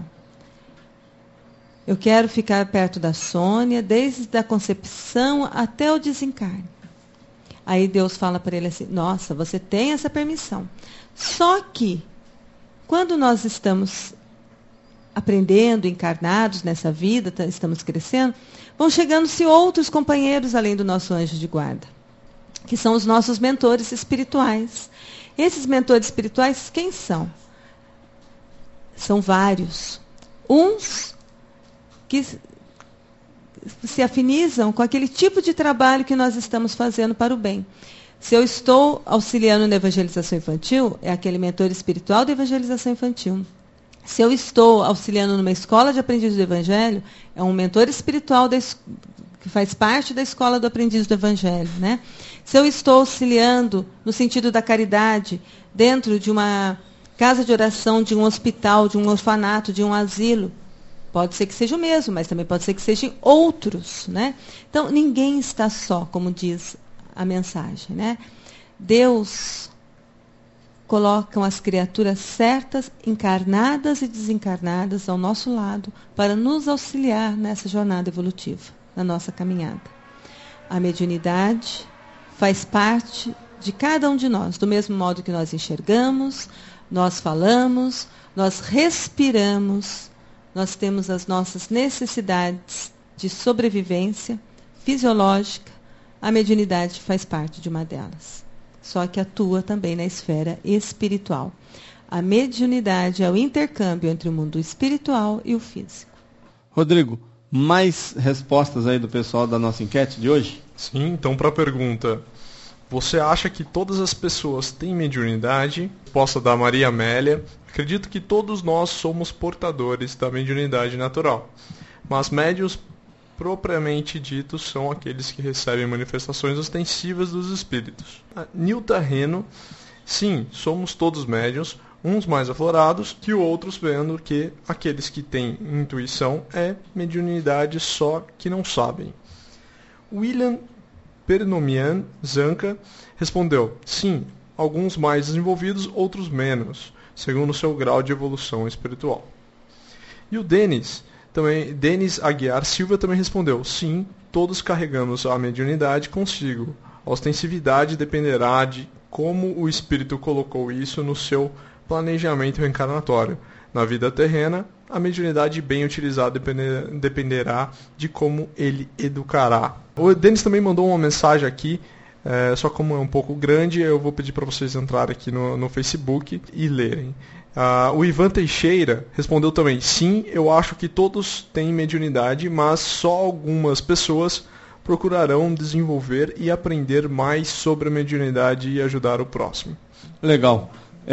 eu quero ficar perto da Sônia, desde a concepção até o desencarne. Aí Deus fala para ele assim: nossa, você tem essa permissão. Só que, quando nós estamos aprendendo, encarnados nessa vida, estamos crescendo, vão chegando-se outros companheiros além do nosso anjo de guarda, que são os nossos mentores espirituais. Esses mentores espirituais, quem são? São vários. Uns que se afinizam com aquele tipo de trabalho que nós estamos fazendo para o bem. Se eu estou auxiliando na evangelização infantil, é aquele mentor espiritual da evangelização infantil. Se eu estou auxiliando numa escola de aprendiz do Evangelho, é um mentor espiritual que faz parte da escola do aprendiz do Evangelho, né? Se eu estou auxiliando no sentido da caridade, dentro de uma casa de oração, de um hospital, de um orfanato, de um asilo, pode ser que seja o mesmo, mas também pode ser que sejam outros, né? Então, ninguém está só, como diz a mensagem, né? Deus coloca as criaturas certas, encarnadas e desencarnadas ao nosso lado, para nos auxiliar nessa jornada evolutiva, na nossa caminhada. A mediunidade faz parte de cada um de nós, do mesmo modo que nós enxergamos, nós falamos, nós respiramos, nós temos as nossas necessidades de sobrevivência fisiológica, a mediunidade faz parte de uma delas. Só que atua também na esfera espiritual. A mediunidade é o intercâmbio entre o mundo espiritual e o físico. Rodrigo, mais respostas aí do pessoal da nossa enquete de hoje? Sim, então para a pergunta, você acha que todas as pessoas têm mediunidade? Resposta da Maria Amélia, acredito que todos nós somos portadores da mediunidade natural, mas médiuns propriamente ditos são aqueles que recebem manifestações ostensivas dos espíritos. A Nilta Reno, sim, somos todos médiuns, uns mais aflorados que outros, vendo que aqueles que têm intuição é mediunidade só que não sabem. William Pernomian Zanca respondeu, sim, alguns mais desenvolvidos, outros menos, segundo o seu grau de evolução espiritual. E o Denis Aguiar Silva também respondeu, sim, todos carregamos a mediunidade consigo. A ostensividade dependerá de como o espírito colocou isso no seu planejamento reencarnatório. Na vida terrena, a mediunidade bem utilizada dependerá de como ele educará. O Denis também mandou uma mensagem aqui, só como é um pouco grande, eu vou pedir para vocês entrarem aqui no Facebook e lerem. O Ivan Teixeira respondeu também, sim, eu acho que todos têm mediunidade, mas só algumas pessoas procurarão desenvolver e aprender mais sobre a mediunidade e ajudar o próximo. Legal.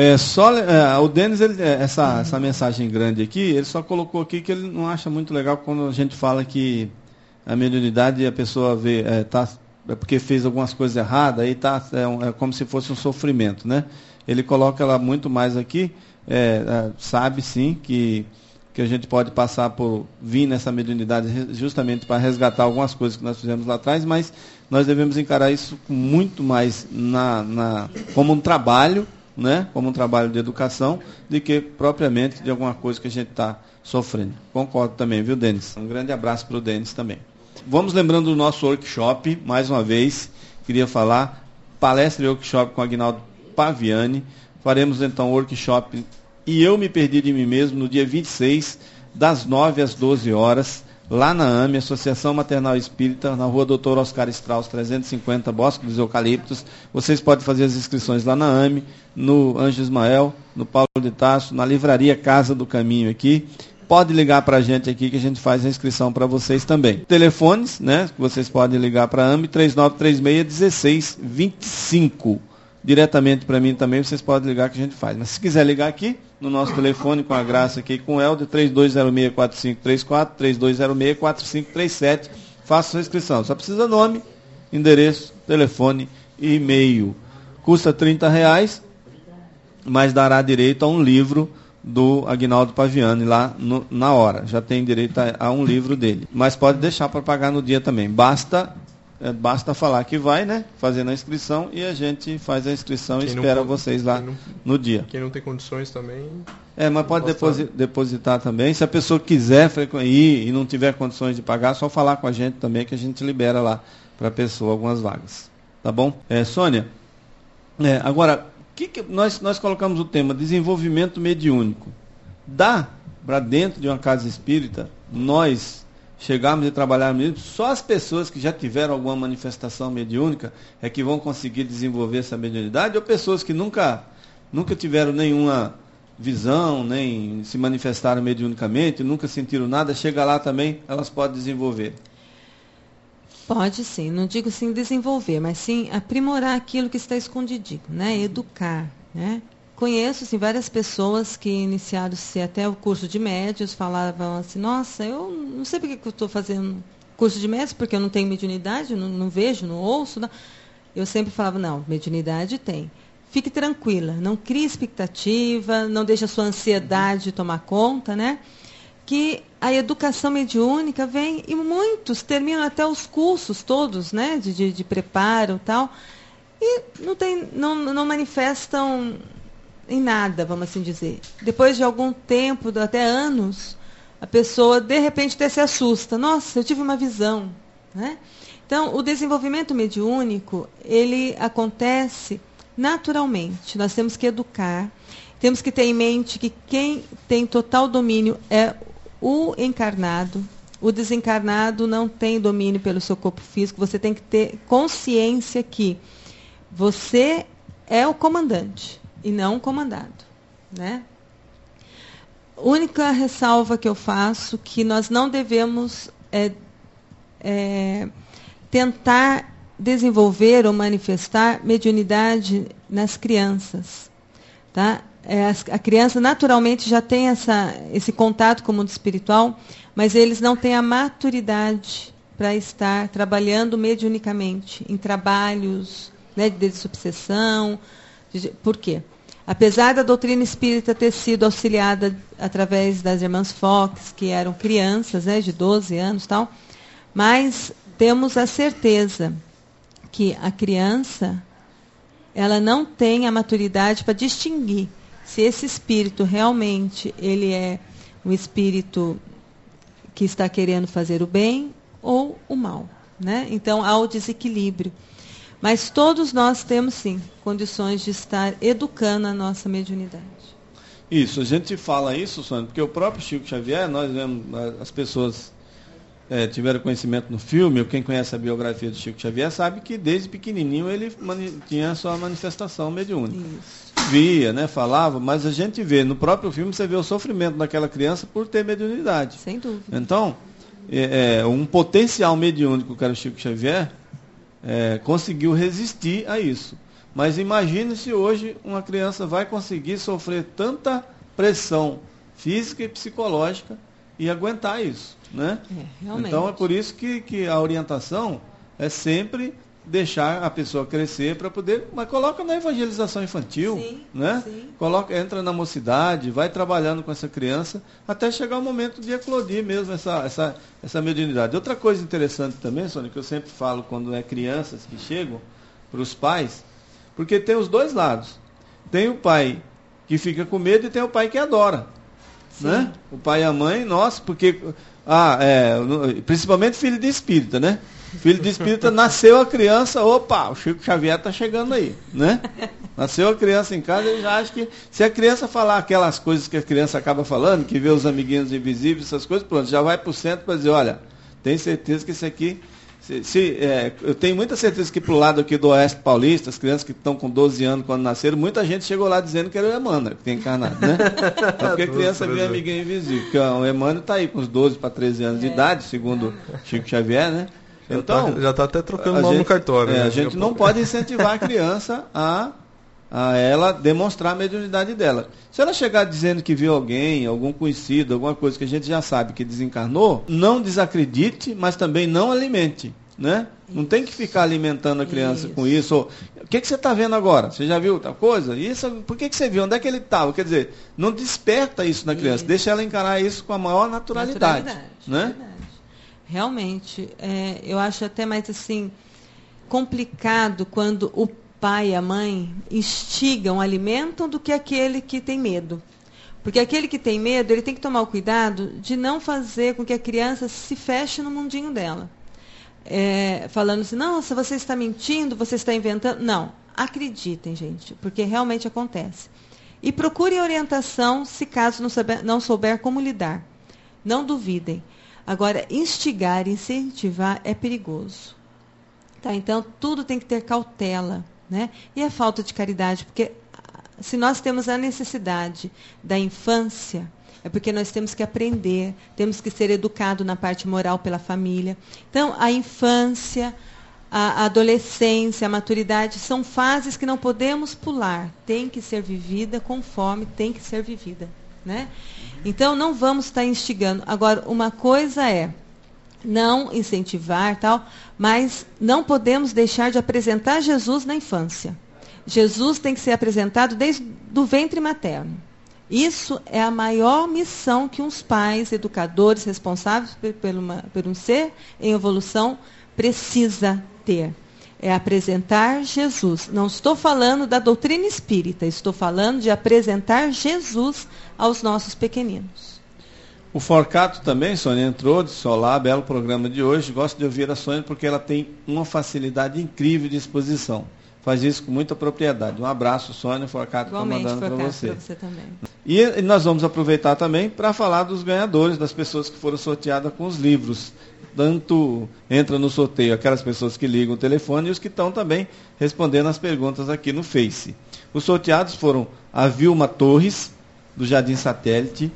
O Denis, essa mensagem grande aqui, ele só colocou aqui que ele não acha muito legal quando a gente fala que a mediunidade a pessoa vê, porque fez algumas coisas erradas, aí é como se fosse um sofrimento, né? Ele coloca ela muito mais aqui, sabe sim que a gente pode passar por vir nessa mediunidade justamente para resgatar algumas coisas que nós fizemos lá atrás, mas nós devemos encarar isso muito mais como um trabalho, né? Como um trabalho de educação, do que propriamente de alguma coisa que a gente está sofrendo. Concordo também, viu, Denis? Um grande abraço para o Denis também. Vamos lembrando do nosso workshop, mais uma vez, queria falar, palestra e workshop com Aguinaldo Paviani. Faremos então o workshop E Eu Me Perdi de Mim Mesmo, no dia 26, das 9 às 12 horas, lá na AME, Associação Maternal Espírita, na rua Dr. Oscar Strauss, 350, Bosque dos Eucaliptos. Vocês podem fazer as inscrições lá na AME, no Anjo Ismael, no Paulo de Tarso, na livraria Casa do Caminho aqui. Pode ligar para a gente aqui que a gente faz a inscrição para vocês também. Telefones, né, que vocês podem ligar para a AME, 3936-1625. Diretamente para mim também, vocês podem ligar que a gente faz. Mas se quiser ligar aqui, no nosso telefone, com a Graça aqui, com o Helder, 3206-4534, 3206-4537, faça sua inscrição. Só precisa nome, endereço, telefone e e-mail. Custa R$30, mas dará direito a um livro do Aguinaldo Paviani lá na hora. Já tem direito a um livro dele. Mas pode deixar para pagar no dia também. Basta falar que vai, né? Fazendo a inscrição e a gente faz a inscrição e espera vocês lá no dia. Quem não tem condições também... mas pode depositar também. Se a pessoa quiser ir e não tiver condições de pagar, só falar com a gente também que a gente libera lá para a pessoa algumas vagas. Tá bom? Sônia, agora, nós colocamos o tema desenvolvimento mediúnico. Dá para dentro de uma casa espírita, nós chegarmos e trabalharmos mesmo, só as pessoas que já tiveram alguma manifestação mediúnica é que vão conseguir desenvolver essa mediunidade, ou pessoas que nunca tiveram nenhuma visão, nem se manifestaram mediunicamente, nunca sentiram nada, chega lá também, elas podem desenvolver. Pode sim, não digo sim desenvolver, mas sim aprimorar aquilo que está escondidinho, né? Educar, né? Conheço sim, várias pessoas que iniciaram-se até o curso de médios, falavam assim, nossa, eu não sei porque que eu estou fazendo curso de médios, porque eu não tenho mediunidade, não vejo, não ouço. Não. Eu sempre falava, não, mediunidade tem. Fique tranquila, não crie expectativa, não deixe a sua ansiedade tomar conta, né? Que a educação mediúnica vem, e muitos terminam até os cursos todos, né? De preparo e tal, e não manifestam em nada, vamos assim dizer. Depois de algum tempo, até anos, a pessoa, de repente, até se assusta. Nossa, eu tive uma visão, né? Então, o desenvolvimento mediúnico, ele acontece naturalmente. Nós temos que educar, temos que ter em mente que quem tem total domínio é o encarnado. O desencarnado não tem domínio pelo seu corpo físico. Você tem que ter consciência que você é o comandante e não o comandado, né? Única ressalva que eu faço que nós não devemos tentar desenvolver ou manifestar mediunidade nas crianças, tá? A criança naturalmente já tem esse contato com o mundo espiritual, mas eles não têm a maturidade para estar trabalhando mediunicamente em trabalhos, né, de desobsessão. Por quê? Apesar da doutrina espírita ter sido auxiliada através das irmãs Fox, que eram crianças, né, de 12 anos e tal, mas temos a certeza que a criança, ela não tem a maturidade para distinguir se esse espírito realmente ele é um espírito que está querendo fazer o bem ou o mal, né? Então há o desequilíbrio. Mas todos nós temos, sim, condições de estar educando a nossa mediunidade. Isso, a gente fala isso, Sônia, porque o próprio Chico Xavier, nós vemos, as pessoas tiveram conhecimento no filme, ou quem conhece a biografia do Chico Xavier sabe que desde pequenininho ele tinha a sua manifestação mediúnica. Isso. Via, né, falava, mas a gente vê, no próprio filme você vê o sofrimento daquela criança por ter mediunidade. Sem dúvida. Então, um potencial mediúnico que era o Chico Xavier, conseguiu resistir a isso. Mas imagine se hoje uma criança vai conseguir sofrer tanta pressão física e psicológica e aguentar isso, né? Então é por isso que a orientação é sempre deixar a pessoa crescer para poder, mas coloca na evangelização infantil, sim, né? Sim. Entra na mocidade, vai trabalhando com essa criança até chegar o momento de eclodir mesmo essa mediunidade. Outra coisa interessante também, Sônia, que eu sempre falo quando crianças que chegam para os pais, porque tem os dois lados. Tem o pai que fica com medo e tem o pai que adora, né? O pai e a mãe, nossa, porque principalmente filho de espírita, né? Filho de espírita, nasceu a criança, opa, o Chico Xavier está chegando aí, né? Nasceu a criança em casa, ele já acha que se a criança falar aquelas coisas que a criança acaba falando, que vê os amiguinhos invisíveis, essas coisas, pronto, já vai para o centro para dizer, olha, tem certeza que isso aqui, eu tenho muita certeza que pro lado aqui do Oeste Paulista, as crianças que estão com 12 anos quando nasceram, muita gente chegou lá dizendo que era o Emmanuel, que tem encarnado, né? Porque a criança viu a amiguinha invisível, porque o Emmanuel está aí com uns 12 para 13 anos de idade, segundo Chico Xavier, né? Então, já está até trocando o nome no cartório. Né? A gente não pode incentivar a criança a ela demonstrar a mediunidade dela. Se ela chegar dizendo que viu alguém, algum conhecido, alguma coisa que a gente já sabe que desencarnou, não desacredite, mas também não alimente, né? Não tem que ficar alimentando a criança com isso. Ou, o que você está vendo agora? Você já viu tal coisa? Isso, por que você viu? Onde é que ele estava? Quer dizer, não desperta isso na criança. Deixa ela encarar isso com a maior naturalidade. Né? Realmente, eu acho até mais assim complicado quando o pai e a mãe instigam, alimentam, do que aquele que tem medo. Porque aquele que tem medo, ele tem que tomar o cuidado de não fazer com que a criança se feche no mundinho dela. Falando assim, nossa, você está mentindo, você está inventando. Não, acreditem, gente, porque realmente acontece. E procurem orientação se caso não souber como lidar. Não duvidem. Agora, instigar, incentivar é perigoso. Tá? Então, tudo tem que ter cautela, né? E a falta de caridade, porque se nós temos a necessidade da infância, É porque nós temos que aprender, temos que ser educados na parte moral pela família. Então, a infância, a adolescência, a maturidade, são fases que não podemos pular. Tem que ser vivida conforme tem que ser vivida, né? Então, não vamos estar instigando. Agora, uma coisa é não incentivar, tal, mas não podemos deixar de apresentar Jesus na infância. Jesus tem que ser apresentado desde o ventre materno. Isso é a maior missão que uns pais, educadores, responsáveis por um ser em evolução, precisa ter. É apresentar Jesus. Não estou falando da doutrina espírita, estou falando de apresentar Jesus aos nossos pequeninos. O Forcato também, Sônia, entrou, disse: olá, belo programa de hoje. Gosto de ouvir a Sônia porque ela tem uma facilidade incrível de exposição. Faz isso com muita propriedade. Um abraço, Sônia. Forcato está mandando para você. Para você também. E nós vamos aproveitar também para falar dos ganhadores, das pessoas que foram sorteadas com os livros. Tanto entra no sorteio aquelas pessoas que ligam o telefone e os que estão também respondendo as perguntas aqui no Face. Os sorteados foram a Vilma Torres, do Jardim Satélite,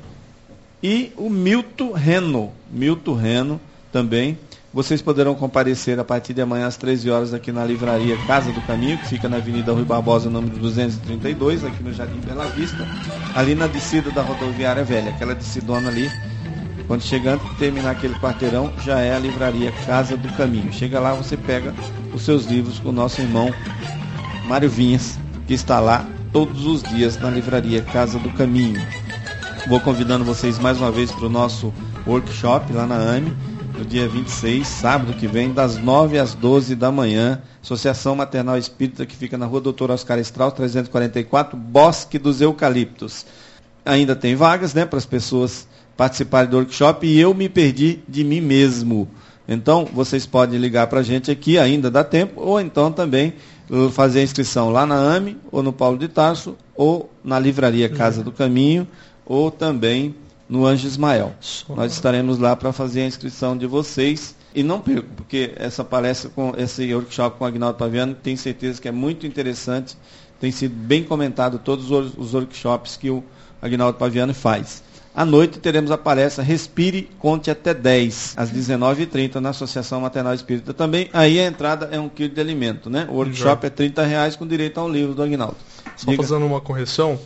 e o Milton Reno. Milton Reno também. Vocês poderão comparecer a partir de amanhã às 13 horas aqui na livraria Casa do Caminho, que fica na Avenida Rui Barbosa, número 232, aqui no Jardim Bela Vista, ali na descida da rodoviária velha, aquela descidona ali. Quando chegando, terminar aquele quarteirão, já é a livraria Casa do Caminho. Chega lá, você pega os seus livros com o nosso irmão Mário Vinhas, que está lá todos os dias na livraria Casa do Caminho. Vou convidando vocês mais uma vez para o nosso workshop lá na AME, no dia 26, sábado que vem, das 9 às 12 da manhã. Associação Maternal Espírita, que fica na rua Dr. Oscar Strauss, 344, Bosque dos Eucaliptos. Ainda tem vagas, né, para as pessoas participarem do workshop, e eu me perdi de mim mesmo. Então, vocês podem ligar para a gente aqui, ainda dá tempo, ou então também fazer a inscrição lá na AME, ou no Paulo de Tarso, ou na livraria Casa do Caminho, ou também no Anjo Ismael. Nós estaremos lá para fazer a inscrição de vocês. E não percam, porque essa palestra, com esse workshop com o Aguinaldo Paviano, tenho certeza que é muito interessante. Tem sido bem comentado todos os workshops que o Aguinaldo Paviano faz. À noite teremos a palestra Respire, Conte até 10, às 19h30, na Associação Maternal Espírita. Também aí a entrada é 1 kg de alimento, né? O workshop é R$30 com direito a um livro do Aguinaldo. Só fazendo uma correção,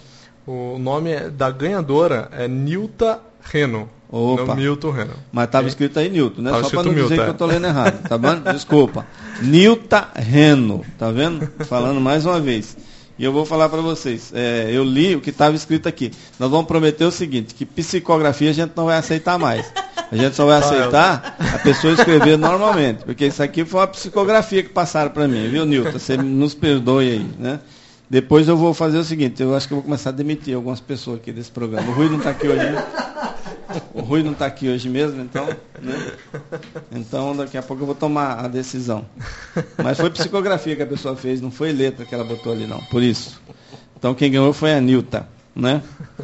o nome da ganhadora é Nilta Reno. Opa. Não Milton Reno. Mas estava escrito aí Nilton, né? Tava só para não dizer Milton, que eu estou lendo errado, tá bom? Desculpa. Nilta Reno, tá vendo? Falando mais uma vez. E eu vou falar para vocês, eu li o que estava escrito aqui. Nós vamos prometer o seguinte, que psicografia a gente não vai aceitar mais. A gente só vai aceitar a pessoa escrever normalmente, porque isso aqui foi uma psicografia que passaram para mim, viu, Nilton? Você nos perdoe aí, né? Depois eu vou fazer o seguinte, eu acho que eu vou começar a demitir algumas pessoas aqui desse programa. O Rui não está aqui hoje, né? O Rui não está aqui hoje mesmo, então, né? Então daqui a pouco eu vou tomar a decisão. Mas foi psicografia que a pessoa fez, não foi letra que ela botou ali, não. Por isso. Então quem ganhou foi a Nilta, né?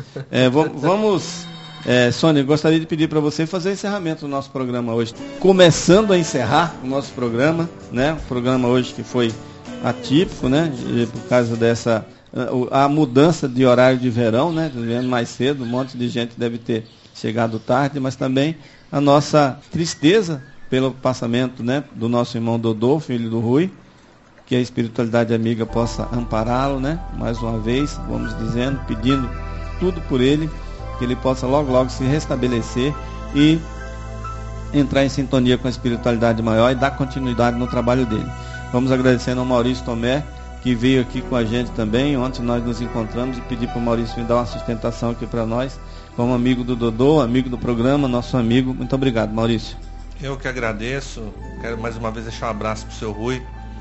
Vamos, Sônia, gostaria de pedir para você fazer o encerramento do nosso programa hoje. Começando a encerrar o nosso programa, né? O programa hoje que foi atípico, né? Por causa dessa a mudança de horário de verão, né? Vendo mais cedo, um monte de gente deve ter chegado tarde, mas também a nossa tristeza pelo passamento, né, do nosso irmão Dodô, filho do Rui, que a espiritualidade amiga possa ampará-lo, né? Mais uma vez, vamos dizendo, pedindo tudo por ele, que ele possa logo logo se restabelecer e entrar em sintonia com a espiritualidade maior e dar continuidade no trabalho dele. Vamos agradecendo ao Maurício Tomé, que veio aqui com a gente também. Ontem nós nos encontramos e pedi para o Maurício vir dar uma sustentação aqui para nós, como amigo do Dodô, amigo do programa, nosso amigo. Muito obrigado, Maurício. Eu que agradeço. Quero mais uma vez deixar um abraço para o seu Rui.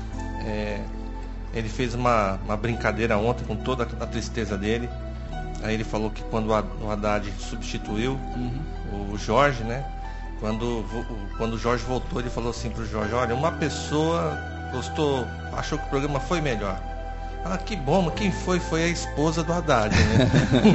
Ele fez uma brincadeira ontem com toda a tristeza dele. Aí ele falou que quando o Haddad substituiu o Jorge, né? Quando o Jorge voltou, ele falou assim pro Jorge: olha, uma pessoa achou que o programa foi melhor. Ah, que bom, mas quem foi? Foi a esposa do Haddad, né?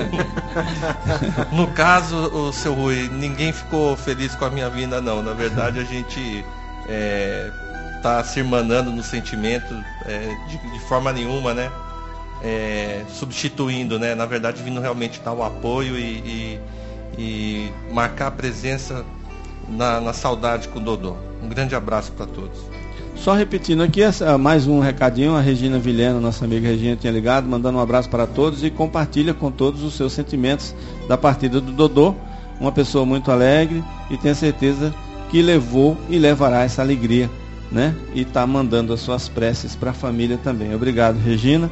No caso, o seu Rui, ninguém ficou feliz com a minha vinda, não. Na verdade, a gente tá se irmanando no sentimento de forma nenhuma, né? Substituindo, né? Na verdade, vindo realmente dar o apoio e e marcar a presença na saudade com o Dodô. Um grande abraço para todos. Só repetindo aqui, mais um recadinho, a Regina Vilhena, nossa amiga Regina, tinha ligado, mandando um abraço para todos e compartilha com todos os seus sentimentos da partida do Dodô, uma pessoa muito alegre, e tenho certeza que levou e levará essa alegria, né? E está mandando as suas preces para a família também. Obrigado, Regina.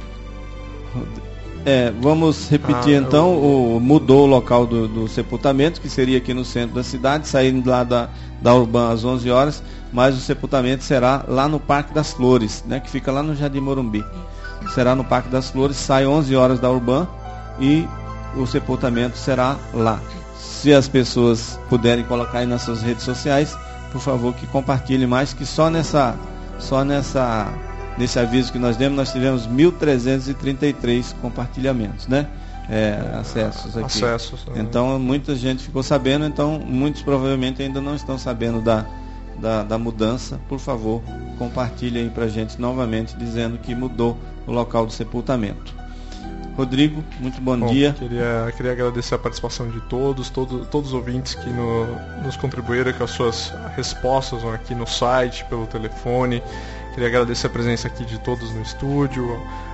Vamos repetir então, mudou o local do sepultamento, que seria aqui no centro da cidade, saindo lá da Urbã às 11 horas, mas o sepultamento será lá no Parque das Flores, né, que fica lá no Jardim Morumbi. Será no Parque das Flores, sai 11 horas da Urbã e o sepultamento será lá. Se as pessoas puderem colocar aí nas suas redes sociais, por favor, que compartilhe mais, que só nesse aviso que nós demos, nós tivemos 1.333 compartilhamentos, né? Acessos aqui. Então, muita gente ficou sabendo, então muitos provavelmente ainda não estão sabendo da mudança. Por favor, compartilhe aí pra gente novamente, dizendo que mudou o local do sepultamento. Rodrigo, muito bom dia. Queria agradecer a participação de todos os ouvintes que nos contribuíram com as suas respostas aqui no site, pelo telefone. Queria agradecer a presença aqui de todos no estúdio,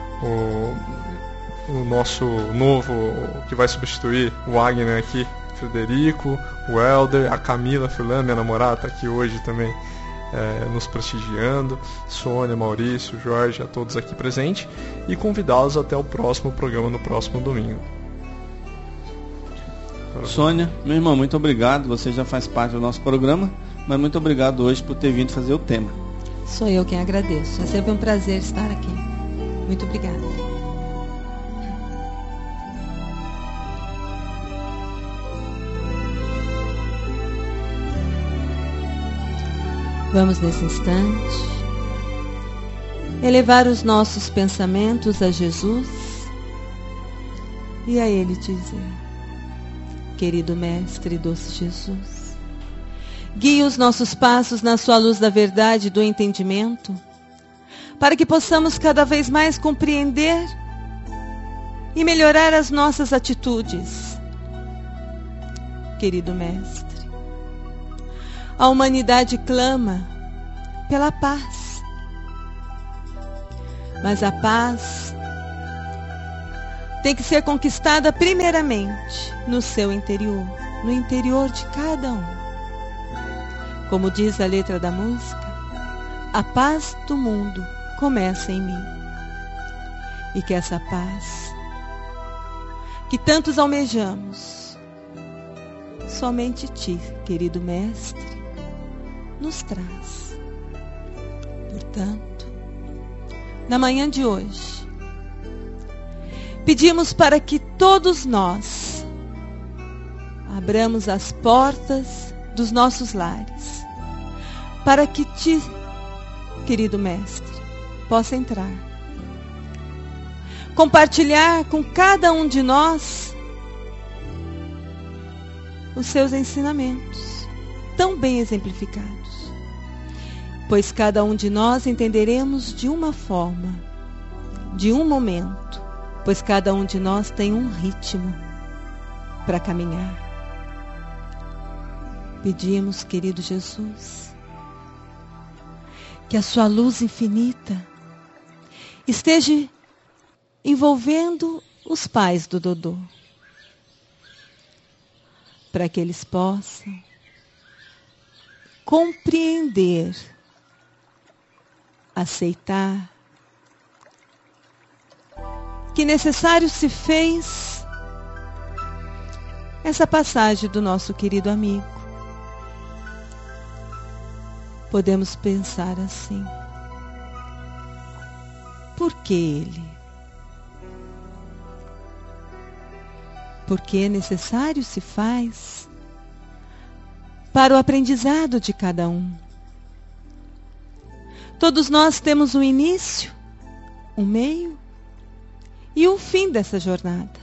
o nosso novo, que vai substituir o Wagner aqui, Frederico, o Helder, a Camila Furlan, minha namorada, está aqui hoje também nos prestigiando, Sônia, Maurício, Jorge, a todos aqui presentes, e convidá-los até o próximo programa no próximo domingo. Sônia, meu irmão, muito obrigado, você já faz parte do nosso programa, mas muito obrigado hoje por ter vindo fazer o tema. Sou eu quem agradeço, é sempre um prazer estar aqui. Muito obrigada. Vamos nesse instante elevar os nossos pensamentos a Jesus e a Ele dizer: querido Mestre e doce Jesus, guie os nossos passos na sua luz da verdade e do entendimento, para que possamos cada vez mais compreender e melhorar as nossas atitudes. Querido Mestre, a humanidade clama pela paz, mas a paz tem que ser conquistada primeiramente no seu interior, no interior de cada um. Como diz a letra da música, a paz do mundo começa em mim. E que essa paz, que tantos almejamos, somente Ti, querido Mestre, nos traz. Portanto, na manhã de hoje, pedimos para que todos nós abramos as portas dos nossos lares, para que Ti, querido Mestre, possa entrar, compartilhar com cada um de nós os seus ensinamentos, tão bem exemplificados, pois cada um de nós entenderemos de uma forma, de um momento, pois cada um de nós tem um ritmo para caminhar. Pedimos, querido Jesus, que a sua luz infinita esteja envolvendo os pais do Dodô, para que eles possam compreender, aceitar que necessário se fez essa passagem do nosso querido amigo. Podemos pensar assim: por que ele? Porque necessário se faz para o aprendizado de cada um. Todos nós temos um início, um meio e um fim dessa jornada.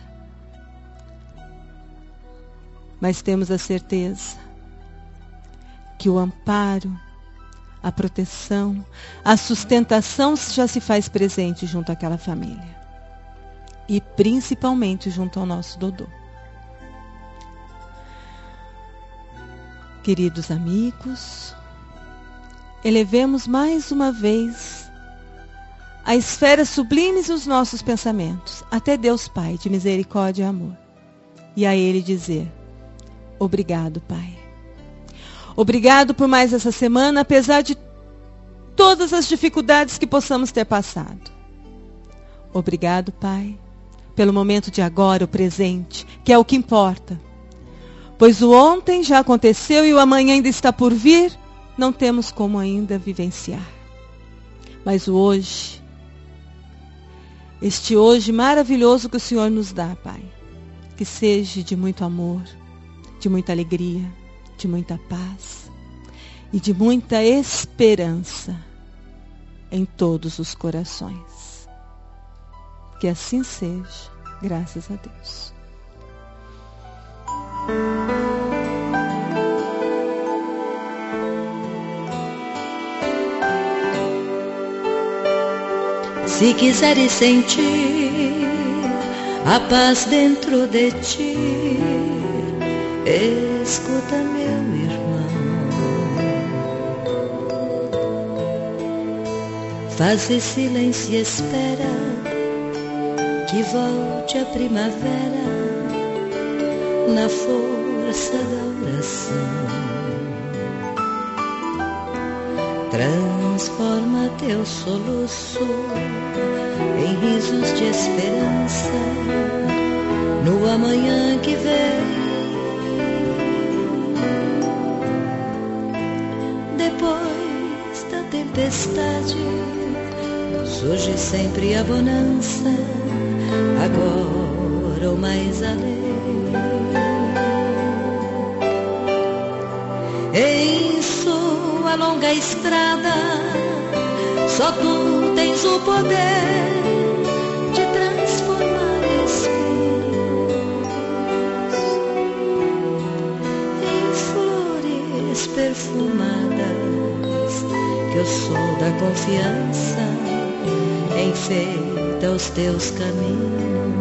Mas temos a certeza que o amparo, a proteção, a sustentação já se faz presente junto àquela família. E principalmente junto ao nosso Dodô. Queridos amigos, elevemos mais uma vez a esferas sublimes dos nossos pensamentos até Deus Pai de misericórdia e amor. E a Ele dizer: obrigado, Pai. Obrigado por mais essa semana, apesar de todas as dificuldades que possamos ter passado. Obrigado, Pai, pelo momento de agora, o presente, que é o que importa. Pois o ontem já aconteceu e o amanhã ainda está por vir, não temos como ainda vivenciar. Mas o hoje, este hoje maravilhoso que o Senhor nos dá, Pai, que seja de muito amor, de muita alegria, de muita paz e de muita esperança em todos os corações. Que assim seja, graças a Deus. Se quiseres sentir a paz dentro de ti, escuta, meu irmão. Faze silêncio e espera que volte a primavera na força da oração. Transforma teu soluço em risos de esperança no amanhã que vem. Depois da tempestade surge sempre a bonança, agora ou mais além. Em sua longa estrada, só tu tens o poder de transformar espíritos em flores perfumadas, que o sol da confiança enfeita os teus caminhos.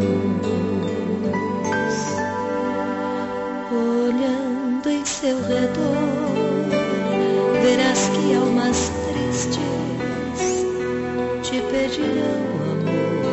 Olhando em seu redor, verás que almas tristes te pedirão amor.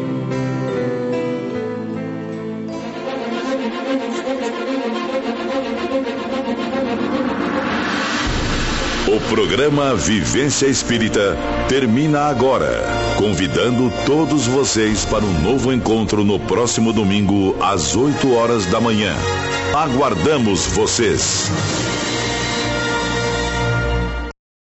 O programa Vivência Espírita termina agora, convidando todos vocês para um novo encontro no próximo domingo às 8 horas da manhã. Aguardamos vocês!